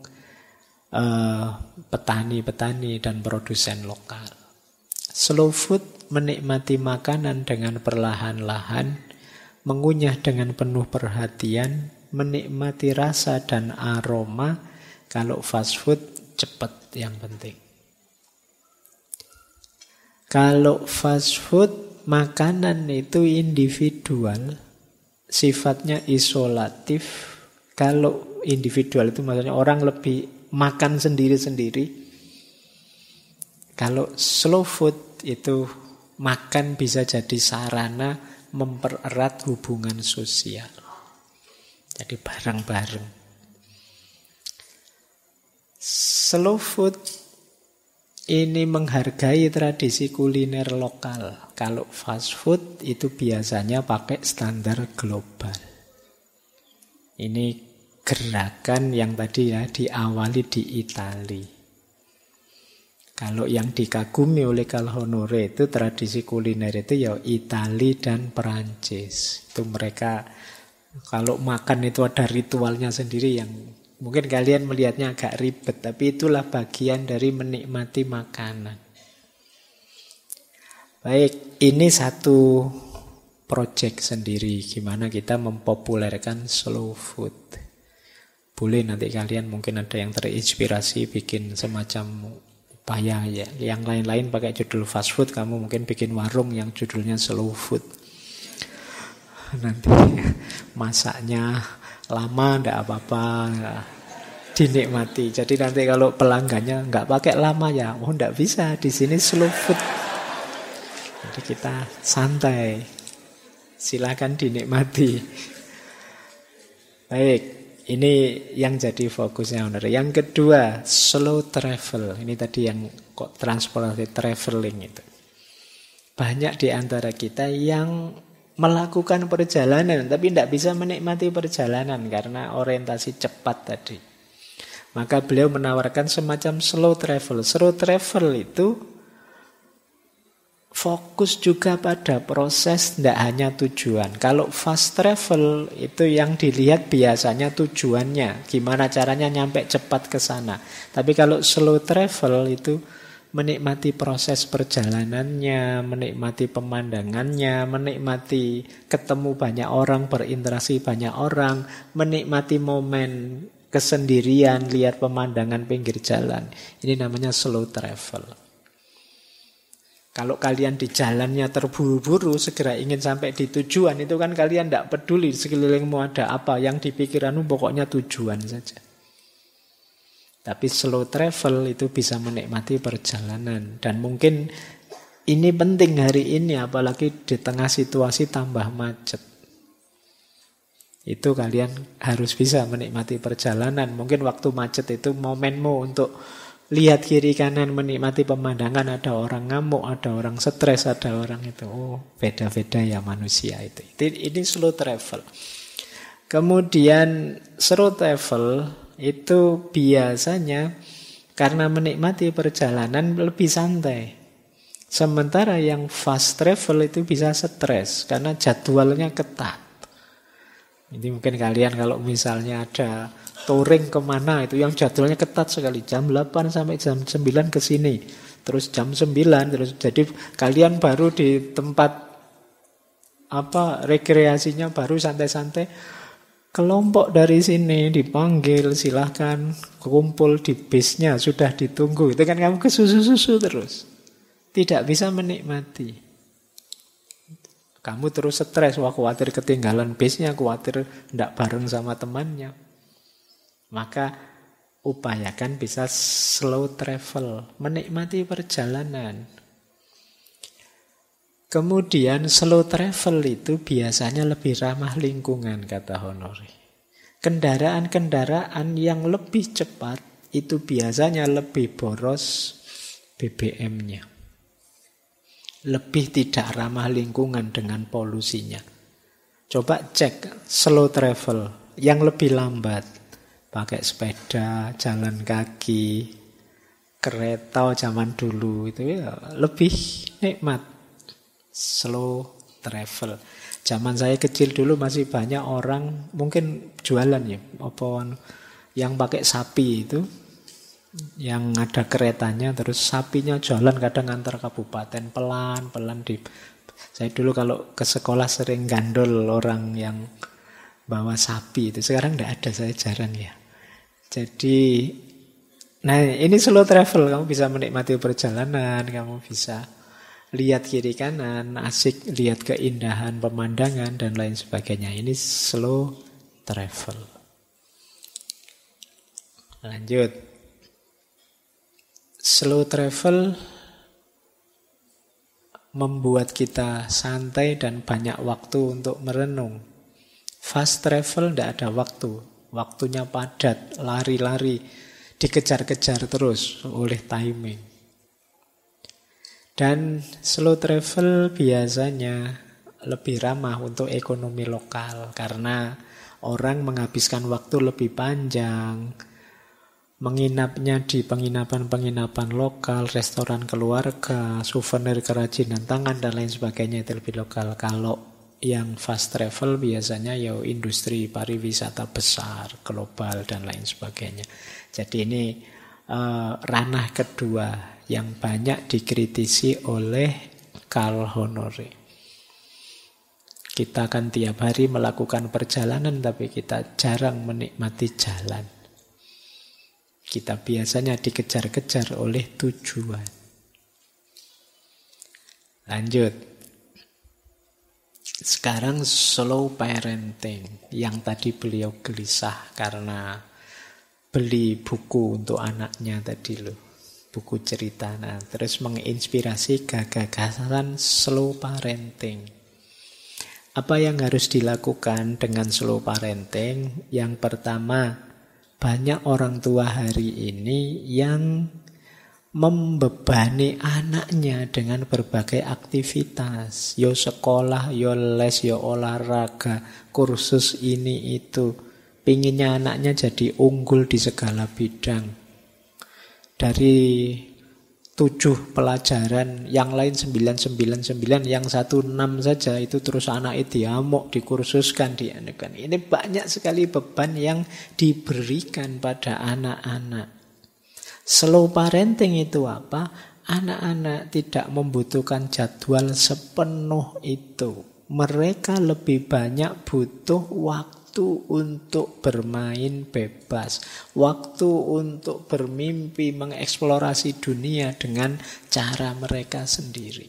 Speaker 1: petani-petani dan produsen lokal. Slow food menikmati makanan dengan perlahan-lahan, mengunyah dengan penuh perhatian, menikmati rasa dan aroma. Kalau fast food cepat yang penting. Kalau fast food makanan itu individual, sifatnya isolatif. Kalau individual itu maksudnya orang lebih makan sendiri-sendiri. Kalau slow food itu makan bisa jadi sarana mempererat hubungan sosial. Jadi bareng-bareng. Slow food ini menghargai tradisi kuliner lokal. Kalau fast food itu biasanya pakai standar global. Ini gerakan yang tadi ya diawali di Italia. Kalau yang dikagumi oleh Carl Honore itu tradisi kuliner itu ya Italia dan Perancis. Itu mereka kalau makan itu ada ritualnya sendiri yang mungkin kalian melihatnya agak ribet, tapi itulah bagian dari menikmati makanan. Baik, ini satu project sendiri gimana kita mempopulerkan slow food. Boleh nanti kalian mungkin ada yang terinspirasi bikin semacam upaya ya. Yang lain-lain pakai judul fast food, kamu mungkin bikin warung yang judulnya slow food. Nanti masaknya lama ndak apa-apa, dinikmati. Jadi nanti kalau pelanggannya nggak pakai lama ya, oh ndak bisa, di sini slow food. Jadi kita santai, silakan dinikmati. Baik, ini yang jadi fokusnya owner. Yang kedua, slow travel. Ini tadi yang kok transportasi traveling itu. Banyak di antara kita yang melakukan perjalanan tapi tidak bisa menikmati perjalanan karena orientasi cepat tadi. Maka beliau menawarkan semacam slow travel. Slow travel itu fokus juga pada proses, tidak hanya tujuan. Kalau fast travel itu yang dilihat biasanya tujuannya, gimana caranya nyampe cepat ke sana. Tapi kalau slow travel itu menikmati proses perjalanannya, menikmati pemandangannya, menikmati ketemu banyak orang, berinteraksi banyak orang, menikmati momen kesendirian, lihat pemandangan pinggir jalan. Ini namanya slow travel. Kalau kalian di jalannya terburu-buru, segera ingin sampai di tujuan, itu kan kalian tidak peduli sekelilingmu ada apa. Yang dipikiranmu pokoknya tujuan saja. Tapi slow travel itu bisa menikmati perjalanan. Dan mungkin ini penting hari ini, apalagi di tengah situasi tambah macet. Itu kalian harus bisa menikmati perjalanan. Mungkin waktu macet itu momenmu untuk lihat kiri kanan, menikmati pemandangan. Ada orang ngamuk, ada orang stres, ada orang itu. Oh, beda-beda ya manusia itu. Ini slow travel. Kemudian slow travel itu biasanya karena menikmati perjalanan lebih santai. Sementara yang fast travel itu bisa stres karena jadwalnya ketat. Ini mungkin kalian kalau misalnya ada touring kemana itu yang jadwalnya ketat sekali, jam 8 sampai jam 9 ke sini. terus jam 9, terus jadi kalian baru di tempat rekreasinya baru santai-santai. Kelompok dari sini dipanggil, silahkan kumpul di bisnya, sudah ditunggu. Itu kan kamu kesusu-susu terus. Tidak bisa menikmati. Kamu terus stres, wah khawatir ketinggalan bisnya, khawatir tidak bareng sama temannya. Maka upayakan bisa slow travel, menikmati perjalanan. Kemudian slow travel itu biasanya lebih ramah lingkungan, kata Honore. Kendaraan-kendaraan yang lebih cepat itu biasanya lebih boros BBM-nya. Lebih tidak ramah lingkungan dengan polusinya. Coba cek slow travel yang lebih lambat. Pakai sepeda, jalan kaki, kereta zaman dulu itu ya lebih nikmat. Slow travel. Zaman saya kecil dulu masih banyak orang mungkin jualan ya, yang pakai sapi itu, yang ada keretanya, terus sapinya jalan kadang antar kabupaten pelan-pelan di. Saya dulu kalau ke sekolah sering gandol orang yang bawa sapi itu. Sekarang tidak ada, saya jarang ya. Jadi, nah ini slow travel, kamu bisa menikmati perjalanan, kamu bisa lihat kiri kanan, asik lihat keindahan pemandangan dan lain sebagainya. Ini slow travel. Lanjut. Slow travel membuat kita santai dan banyak waktu untuk merenung. Fast travel tidak ada waktu. Waktunya padat, lari-lari, dikejar-kejar terus oleh timing. Dan slow travel biasanya lebih ramah untuk ekonomi lokal karena orang menghabiskan waktu lebih panjang, menginapnya di penginapan-penginapan lokal, restoran keluarga, souvenir kerajinan tangan dan lain sebagainya itu lebih lokal. Kalau yang fast travel biasanya ya industri pariwisata besar, global dan lain sebagainya. Jadi ini ranah kedua yang banyak dikritisi oleh Karl Honore. Kita kan tiap hari melakukan perjalanan tapi kita jarang menikmati jalan. Kita biasanya dikejar-kejar oleh tujuan. Lanjut. Sekarang slow parenting yang tadi beliau gelisah karena beli buku untuk anaknya tadi loh. Buku cerita. Nah, terus menginspirasi gagasan slow parenting. Apa yang harus dilakukan dengan slow parenting? Yang pertama, banyak orang tua hari ini yang membebani anaknya dengan berbagai aktivitas. Yo sekolah, yo les, yo olahraga, kursus ini itu. Pinginnya anaknya jadi unggul di segala bidang. Dari 7 pelajaran, yang lain 999, yang 16 saja itu terus anaknya diamuk, dikursuskan, dianukan. Ini banyak sekali beban yang diberikan pada anak-anak. Slow parenting itu apa? Anak-anak tidak membutuhkan jadwal sepenuh itu. Mereka lebih banyak butuh waktu untuk bermain bebas, waktu untuk bermimpi, mengeksplorasi dunia dengan cara mereka sendiri.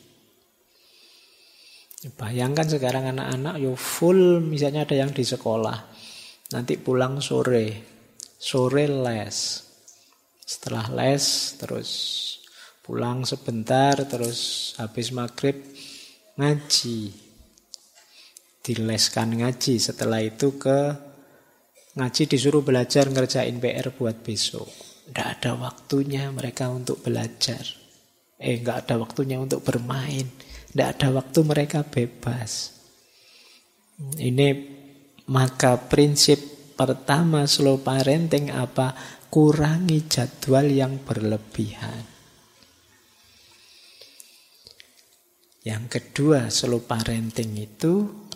Speaker 1: Bayangkan sekarang anak-anak full, misalnya ada yang di sekolah, nanti pulang sore les, setelah les terus pulang sebentar, terus habis maghrib ngaji. Dileskan ngaji, setelah itu ngaji disuruh belajar ngerjain PR buat besok. Tidak ada waktunya mereka untuk belajar. Nggak ada waktunya untuk bermain. Tidak ada waktu mereka bebas. Ini maka prinsip pertama slow parenting apa? Kurangi jadwal yang berlebihan. Yang kedua, slow parenting itu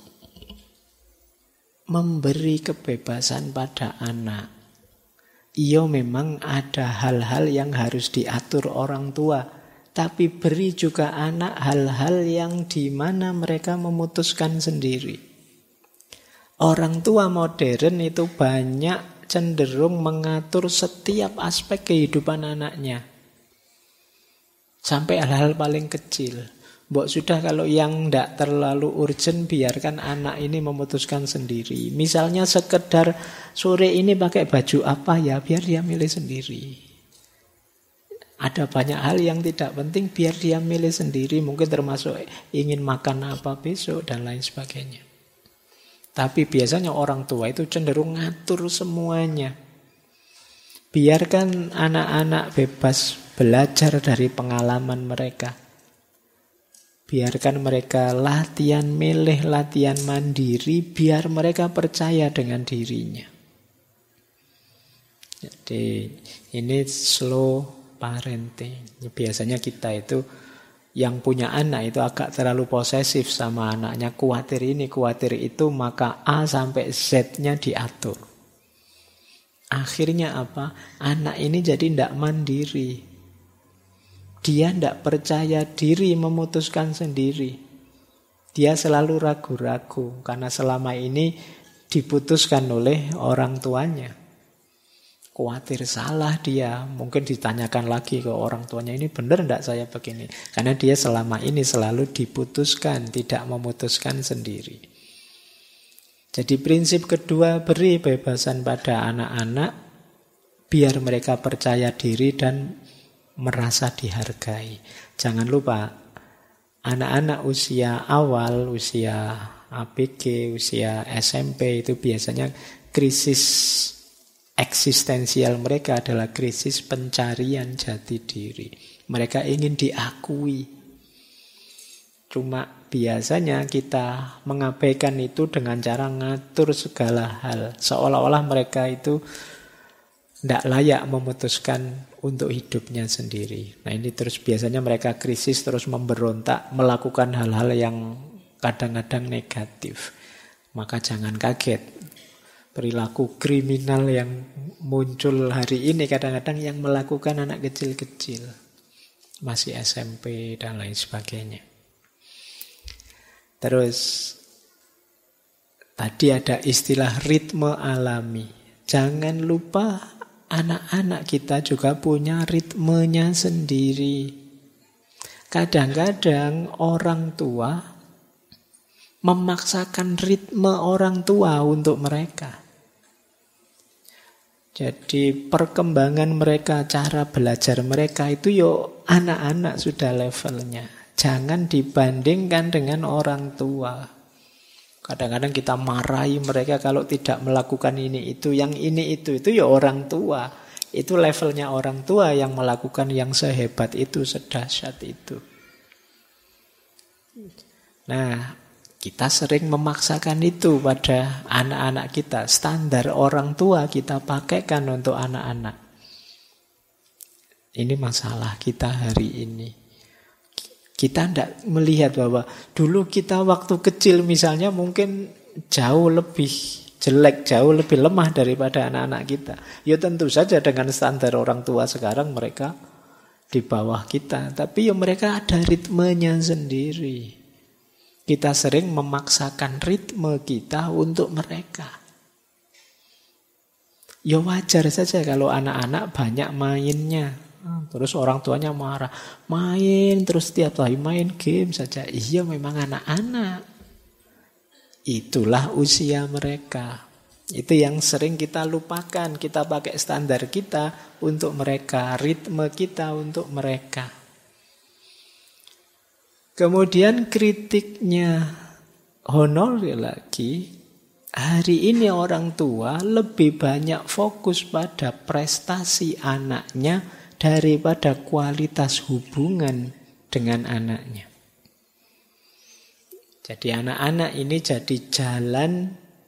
Speaker 1: memberi kebebasan pada anak. Iya memang ada hal-hal yang harus diatur orang tua, Tapi beri juga anak hal-hal yang di mana mereka memutuskan sendiri. Orang tua modern itu banyak cenderung mengatur setiap aspek kehidupan anaknya. Sampai hal-hal paling kecil. Mbok sudah kalau yang tidak terlalu urgent biarkan anak ini memutuskan sendiri. Misalnya sekedar sore ini pakai baju apa ya biar dia milih sendiri. Ada banyak hal yang tidak penting biar dia milih sendiri. Mungkin termasuk ingin makan apa besok dan lain sebagainya. Tapi biasanya orang tua itu cenderung ngatur semuanya. Biarkan anak-anak bebas belajar dari pengalaman mereka. Biarkan mereka latihan milih, latihan mandiri, biar mereka percaya dengan dirinya. Jadi ini slow parenting. Biasanya kita itu yang punya anak itu agak terlalu posesif sama anaknya. Khawatir ini, khawatir itu, maka A sampai Z-nya diatur. Akhirnya apa? Anak ini jadi tidak mandiri. Dia tidak percaya diri memutuskan sendiri. Dia selalu ragu-ragu karena selama ini diputuskan oleh orang tuanya. Khawatir salah dia. Mungkin ditanyakan lagi ke orang tuanya, ini benar tidak saya begini? Karena dia selama ini selalu diputuskan, tidak memutuskan sendiri. Jadi prinsip kedua, beri bebasan pada anak-anak biar mereka percaya diri dan merasa dihargai. Jangan lupa, anak-anak usia awal, usia ABG, usia SMP itu biasanya krisis eksistensial mereka adalah krisis pencarian jati diri. Mereka ingin diakui. Cuma biasanya kita mengabaikan itu dengan cara ngatur segala hal. Seolah-olah mereka itu tidak layak memutuskan untuk hidupnya sendiri. Nah ini terus biasanya mereka krisis, terus memberontak, melakukan hal-hal yang kadang-kadang negatif. Maka jangan kaget. Perilaku kriminal yang muncul hari ini kadang-kadang yang melakukan anak kecil-kecil. Masih SMP dan lain sebagainya. Terus tadi ada istilah ritme alami. Jangan lupa anak-anak kita juga punya ritmenya sendiri. Kadang-kadang orang tua memaksakan ritme orang tua untuk mereka. Jadi perkembangan mereka, cara belajar mereka itu anak-anak sudah levelnya. Jangan dibandingkan dengan orang tua. Kadang-kadang kita marahi mereka kalau tidak melakukan ini itu, yang ini itu orang tua. Itu levelnya orang tua yang melakukan yang sehebat itu, sedahsyat itu. Nah, kita sering memaksakan itu pada anak-anak kita. Standar orang tua kita pakaikan untuk anak-anak. Ini masalah kita hari ini. Kita tidak melihat bahwa dulu kita waktu kecil misalnya mungkin jauh lebih jelek, jauh lebih lemah daripada anak-anak kita. Ya tentu saja dengan standar orang tua sekarang mereka di bawah kita. Tapi mereka ada ritmenya sendiri. Kita sering memaksakan ritme kita untuk mereka. Ya wajar saja kalau anak-anak banyak mainnya. Terus orang tuanya marah. Main terus tiap hari main game saja. Iya memang anak-anak. Itulah usia mereka. Itu yang sering kita lupakan. Kita pakai standar kita untuk mereka. Ritme kita untuk mereka. Kemudian kritiknya Honor lagi. Hari ini orang tua lebih banyak fokus pada prestasi anaknya daripada kualitas hubungan dengan anaknya. Jadi anak-anak ini jadi jalan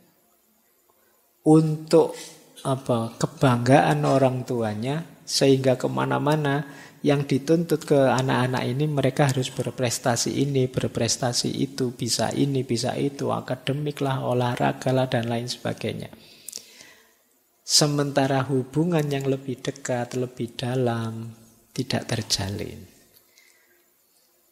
Speaker 1: untuk kebanggaan orang tuanya, sehingga kemana-mana yang dituntut ke anak-anak ini mereka harus berprestasi ini, berprestasi itu, bisa ini, bisa itu, akademik lah, olahraga lah, dan lain sebagainya. Sementara hubungan yang lebih dekat, lebih dalam tidak terjalin.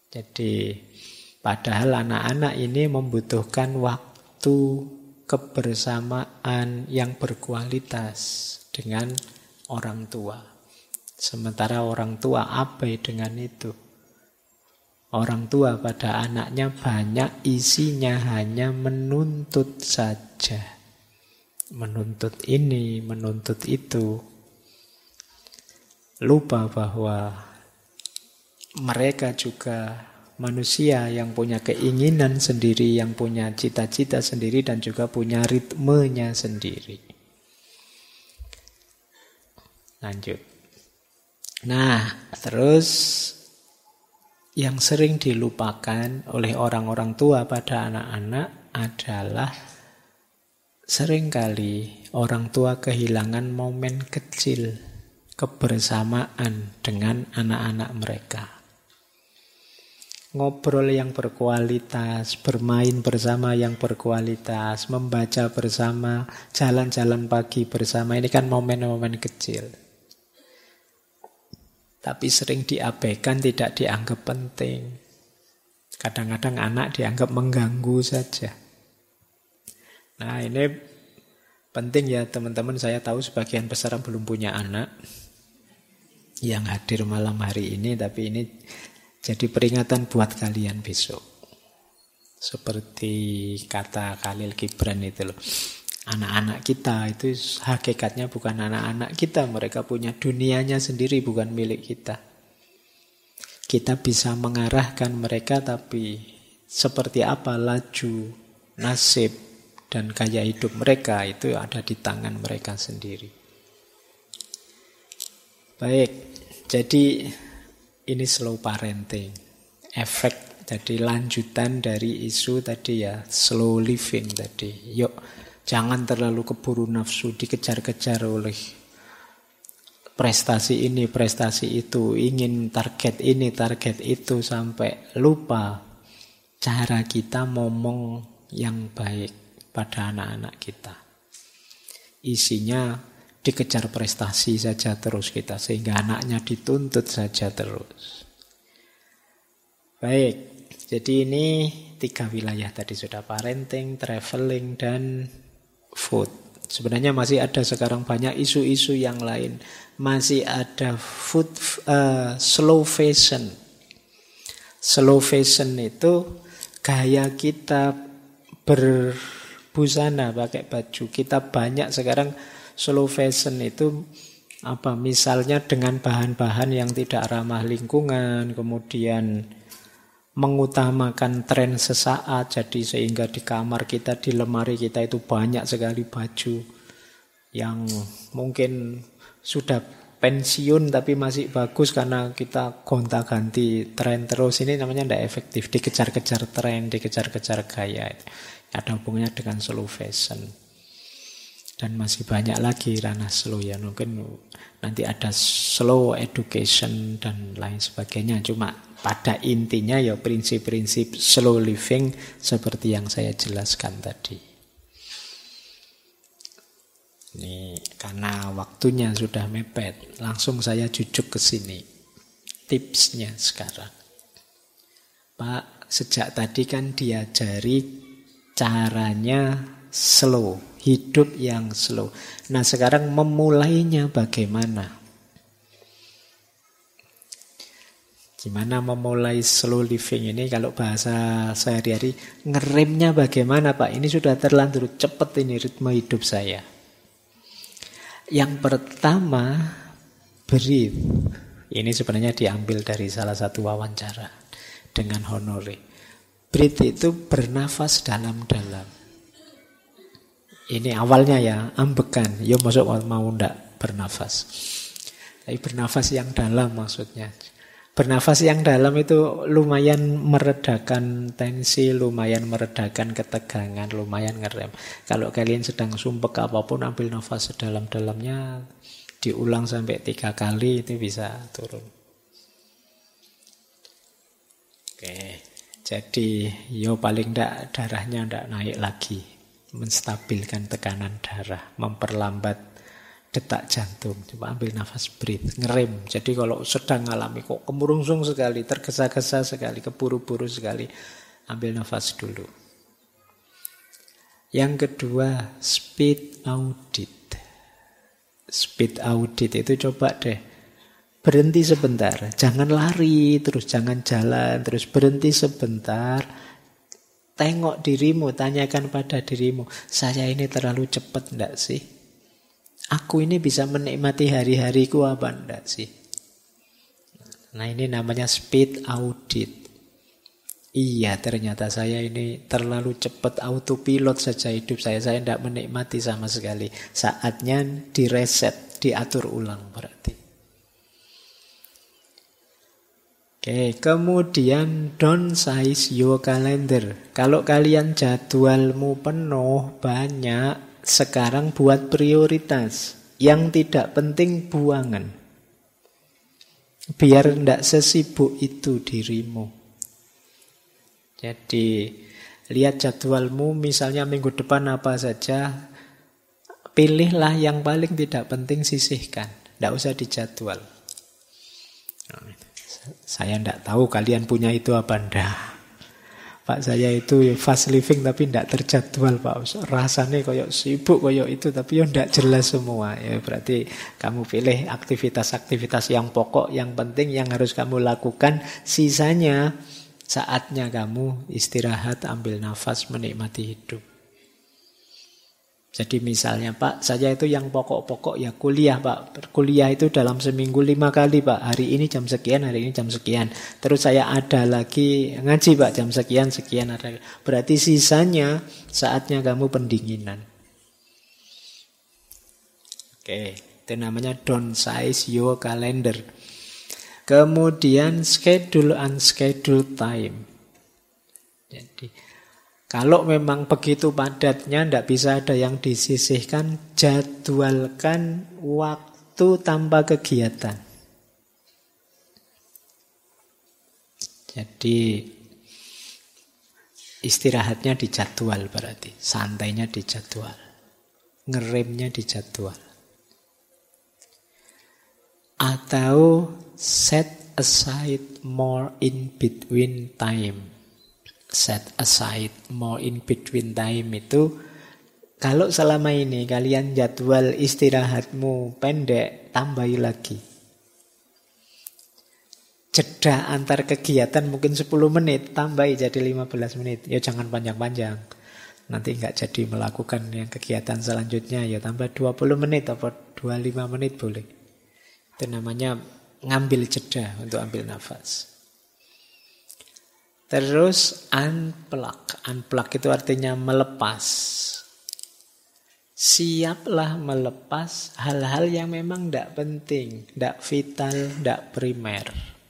Speaker 1: Jadi padahal anak-anak ini membutuhkan waktu kebersamaan yang berkualitas dengan orang tua. Sementara orang tua abai dengan itu. Orang tua pada anaknya banyak isinya hanya menuntut saja. Menuntut ini, menuntut itu. Lupa bahwa mereka juga manusia yang punya keinginan sendiri, yang punya cita-cita sendiri, dan juga punya ritmenya sendiri. Lanjut. Nah, terus yang sering dilupakan oleh orang-orang tua pada anak-anak adalah seringkali orang tua kehilangan momen kecil kebersamaan dengan anak-anak mereka. Ngobrol yang berkualitas, bermain bersama yang berkualitas, membaca bersama, jalan-jalan pagi bersama, ini kan momen-momen kecil. Tapi sering diabaikan, tidak dianggap penting. Kadang-kadang anak dianggap mengganggu saja. Nah, ini penting ya teman-teman. Saya tahu sebagian besar belum punya anak yang hadir malam hari ini, tapi ini jadi peringatan buat kalian besok. Seperti kata Khalil Gibran itu loh. Anak-anak kita itu hakikatnya bukan anak-anak kita. Mereka punya dunianya sendiri, bukan milik kita. Kita bisa mengarahkan mereka, tapi seperti apa laju, nasib, dan gaya hidup mereka itu ada di tangan mereka sendiri. Baik, jadi ini slow parenting. Efek, jadi lanjutan dari isu tadi ya, slow living tadi. Yuk, jangan terlalu keburu nafsu, dikejar-kejar oleh prestasi ini, prestasi itu, ingin target ini, target itu, sampai lupa cara kita ngomong yang baik pada anak-anak kita. Isinya dikejar prestasi saja terus kita, sehingga anaknya dituntut saja terus. Baik, jadi ini 3 wilayah tadi sudah, parenting, traveling, dan food. Sebenarnya masih ada sekarang banyak isu-isu yang lain. Masih ada food, slow fashion. Slow fashion itu gaya kita berbusana pakai baju. Kita banyak sekarang slow fashion itu apa? Misalnya dengan bahan-bahan yang tidak ramah lingkungan, kemudian mengutamakan tren sesaat, jadi sehingga di kamar kita, di lemari kita itu banyak sekali baju yang mungkin sudah pensiun tapi masih bagus karena kita gonta-ganti tren terus. Ini namanya tidak efektif, dikejar-kejar tren, dikejar-kejar gaya. Ada hubungannya dengan slow fashion. Dan masih banyak lagi ranah slow ya, mungkin nanti ada slow education dan lain sebagainya. Cuma pada intinya ya prinsip-prinsip slow living seperti yang saya jelaskan tadi. Ini karena waktunya sudah mepet, langsung saya jujuk ke sini. Tipsnya sekarang. Pak, sejak tadi kan diajari caranya slow, hidup yang slow. Nah, sekarang memulainya bagaimana? Gimana memulai slow living ini? Kalau bahasa sehari-hari, ngeremnya bagaimana Pak? Ini sudah terlanjur cepat ini ritme hidup saya. Yang pertama, breathe. Ini sebenarnya diambil dari salah satu wawancara dengan Honore. Breathe itu bernafas dalam-dalam. Ini awalnya ya, ambekan. Ya masuk mau ndak bernafas. Tapi bernafas yang dalam maksudnya. Bernafas yang dalam itu lumayan meredakan tensi, lumayan meredakan ketegangan, lumayan ngerem. Kalau kalian sedang sumpek apapun, ambil nafas sedalam-dalamnya, diulang sampai 3 kali, itu bisa turun. Oke, jadi yo paling ndak darahnya ndak naik lagi. Menstabilkan tekanan darah, memperlambat detak jantung. Coba ambil nafas, breathe, ngerem. Jadi kalau sedang ngalami kok kemurungsung sekali, tergesa-gesa sekali, keburu-buru sekali, ambil nafas dulu. Yang kedua, speed audit. Speed audit itu coba deh berhenti sebentar, jangan lari terus, jangan jalan terus, berhenti sebentar, tengok dirimu, tanyakan pada dirimu, saya ini terlalu cepat enggak sih? Aku ini bisa menikmati hari-hariku apa enggak sih? Nah, ini namanya speed audit. Iya, ternyata saya ini terlalu cepat, autopilot saja hidup saya tidak menikmati sama sekali. Saatnya direset, diatur ulang berarti. Oke, kemudian downsize your calendar. Kalau kalian jadwalmu penuh, banyak, sekarang buat prioritas. Yang tidak penting buangan. Biar tidak sesibuk itu dirimu. Jadi lihat jadwalmu, misalnya minggu depan apa saja, pilihlah yang paling tidak penting, sisihkan. Tidak usah dijadwal. Saya tidak tahu kalian punya itu apa enggak. Pak, saya itu fast living tapi tidak terjadwal, Pak. Rasanya koyok sibuk koyok itu tapi ya tidak jelas semua. Ya berarti kamu pilih aktivitas-aktivitas yang pokok, yang penting, yang harus kamu lakukan. Sisanya saatnya kamu istirahat, ambil nafas, menikmati hidup. Jadi misalnya, Pak, saya itu yang pokok-pokok ya kuliah, Pak. Kuliah itu dalam seminggu 5 kali, Pak. Hari ini jam sekian, hari ini jam sekian. Terus saya ada lagi ngaji, Pak, jam sekian, sekian. Berarti sisanya saatnya kamu pendinginan. Oke, itu namanya downsize your calendar. Kemudian schedule unscheduled time. Jadi kalau memang begitu padatnya, tidak bisa ada yang disisihkan, jadwalkan waktu tanpa kegiatan. Jadi istirahatnya dijadwal berarti, santainya dijadwal, ngeremnya dijadwal. Atau set aside more in between time. Set aside more in between time itu, kalau selama ini kalian jadwal istirahatmu pendek, tambahi lagi. Jeda antar kegiatan mungkin 10 menit, tambahi jadi 15 menit. Ya jangan panjang-panjang. Nanti nggak jadi melakukan yang kegiatan selanjutnya, ya tambah 20 menit atau 25 menit boleh. Itu namanya ngambil jeda untuk ambil nafas. Terus unplug. Unplug itu artinya melepas. Siaplah melepas hal-hal yang memang tidak penting, tidak vital, tidak primer.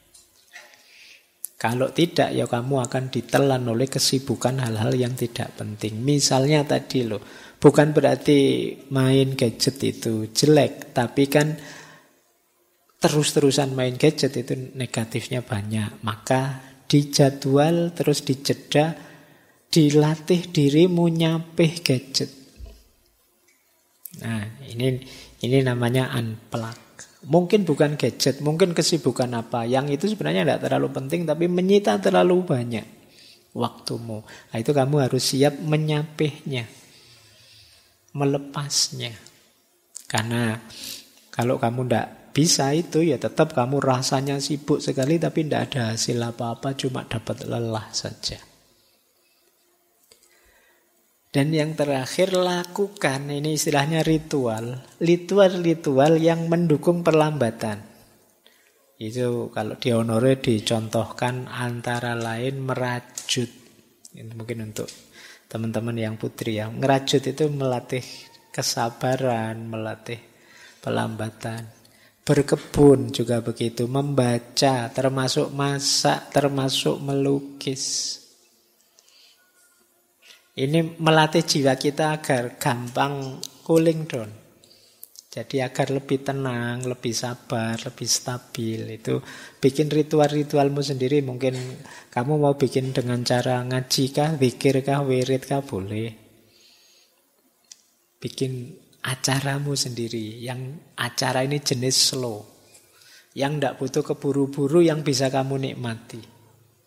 Speaker 1: Kalau tidak, ya kamu akan ditelan oleh kesibukan hal-hal yang tidak penting. Misalnya tadi loh, bukan berarti main gadget itu jelek, tapi kan terus-terusan main gadget itu negatifnya banyak. Maka dijadwal, terus dijeda, dilatih dirimu nyapih gadget. Nah, ini namanya unplug. Mungkin bukan gadget, mungkin kesibukan apa. Yang itu sebenarnya tidak terlalu penting, tapi menyita terlalu banyak waktumu. Nah, itu kamu harus siap menyapihnya, melepasnya. Karena kalau kamu tidak bisa itu, ya tetap kamu rasanya sibuk sekali tapi tidak ada hasil apa-apa, cuma dapat lelah saja. Dan yang terakhir, lakukan, ini istilahnya ritual yang mendukung perlambatan. Itu kalau di Honore dicontohkan antara lain merajut. Ini mungkin untuk teman-teman yang putri ya. Ngerajut itu melatih kesabaran, melatih pelambatan. Berkebun juga begitu, membaca, termasuk masak, termasuk melukis. Ini melatih jiwa kita agar gampang cooling down. Jadi agar lebih tenang, lebih sabar, lebih stabil. Itu bikin ritual-ritualmu sendiri. Mungkin kamu mau bikin dengan cara ngaji kah, zikir kah, wirid kah, boleh. Bikin acaramu sendiri. Yang acara ini jenis slow. Yang tidak butuh keburu-buru, yang bisa kamu nikmati.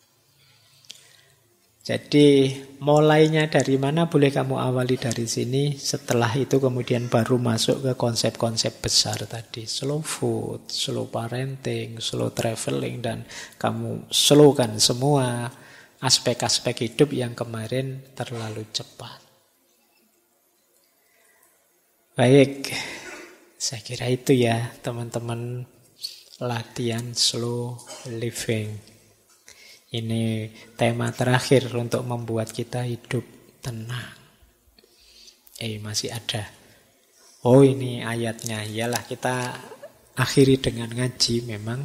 Speaker 1: Jadi mulainya dari mana boleh kamu awali dari sini. Setelah itu kemudian baru masuk ke konsep-konsep besar tadi. Slow food, slow parenting, slow traveling. Dan kamu slowkan semua aspek-aspek hidup yang kemarin terlalu cepat. Baik, saya kira itu ya teman-teman, latihan slow living. Ini tema terakhir untuk membuat kita hidup tenang. Masih ada. Oh, ini ayatnya. Iyalah, kita akhiri dengan ngaji memang.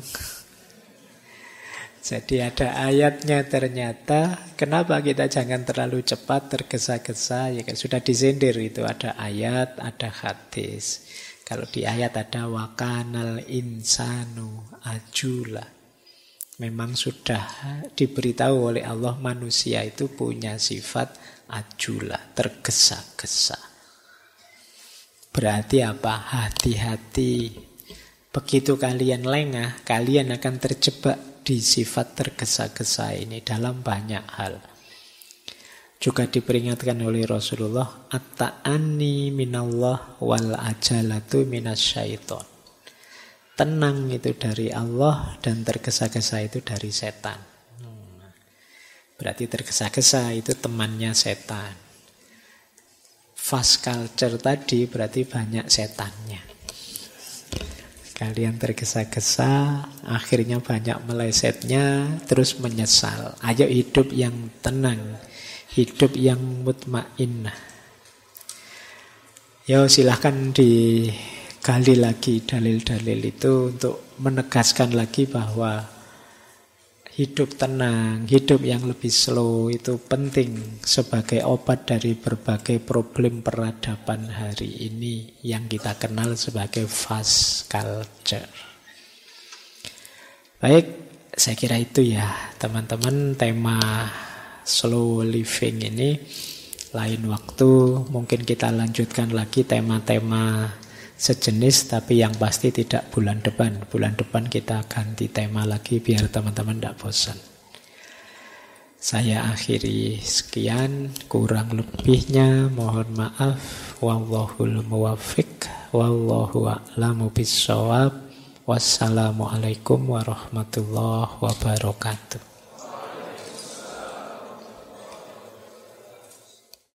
Speaker 1: Jadi ada ayatnya ternyata. Kenapa kita jangan terlalu cepat tergesa-gesa? Ya kan sudah disindir itu. Ada ayat, ada hadis. Kalau di ayat ada wakanal insanu ajula. Memang sudah diberitahu oleh Allah manusia itu punya sifat ajula, tergesa-gesa. Berarti apa? Hati-hati. Begitu kalian lengah, kalian akan terjebak di sifat tergesa-gesa ini dalam banyak hal. Juga diperingatkan oleh Rasulullah, at-ta'anni minallah wal ajalatu minasyaiton. Tenang itu dari Allah dan tergesa-gesa itu dari setan. Berarti tergesa-gesa itu temannya setan. Fast culture tadi berarti banyak setannya. Kalian tergesa-gesa, akhirnya banyak melesetnya, terus menyesal. Ayo hidup yang tenang, hidup yang mutmainnah. Yo silahkan gali lagi dalil-dalil itu untuk menegaskan lagi bahwa hidup tenang, hidup yang lebih slow itu penting sebagai obat dari berbagai problem peradaban hari ini yang kita kenal sebagai fast culture. Baik, saya kira itu ya teman-teman tema slow living ini. Lain waktu mungkin kita lanjutkan lagi tema-tema sejenis, tapi yang pasti tidak bulan depan. Bulan depan kita ganti tema lagi biar teman-teman tidak bosan. Saya akhiri sekian, kurang lebihnya mohon maaf. Wallahul muwaffiq, wallahu a'lamu bissawab. Wassalamualaikum warahmatullahi wabarakatuh.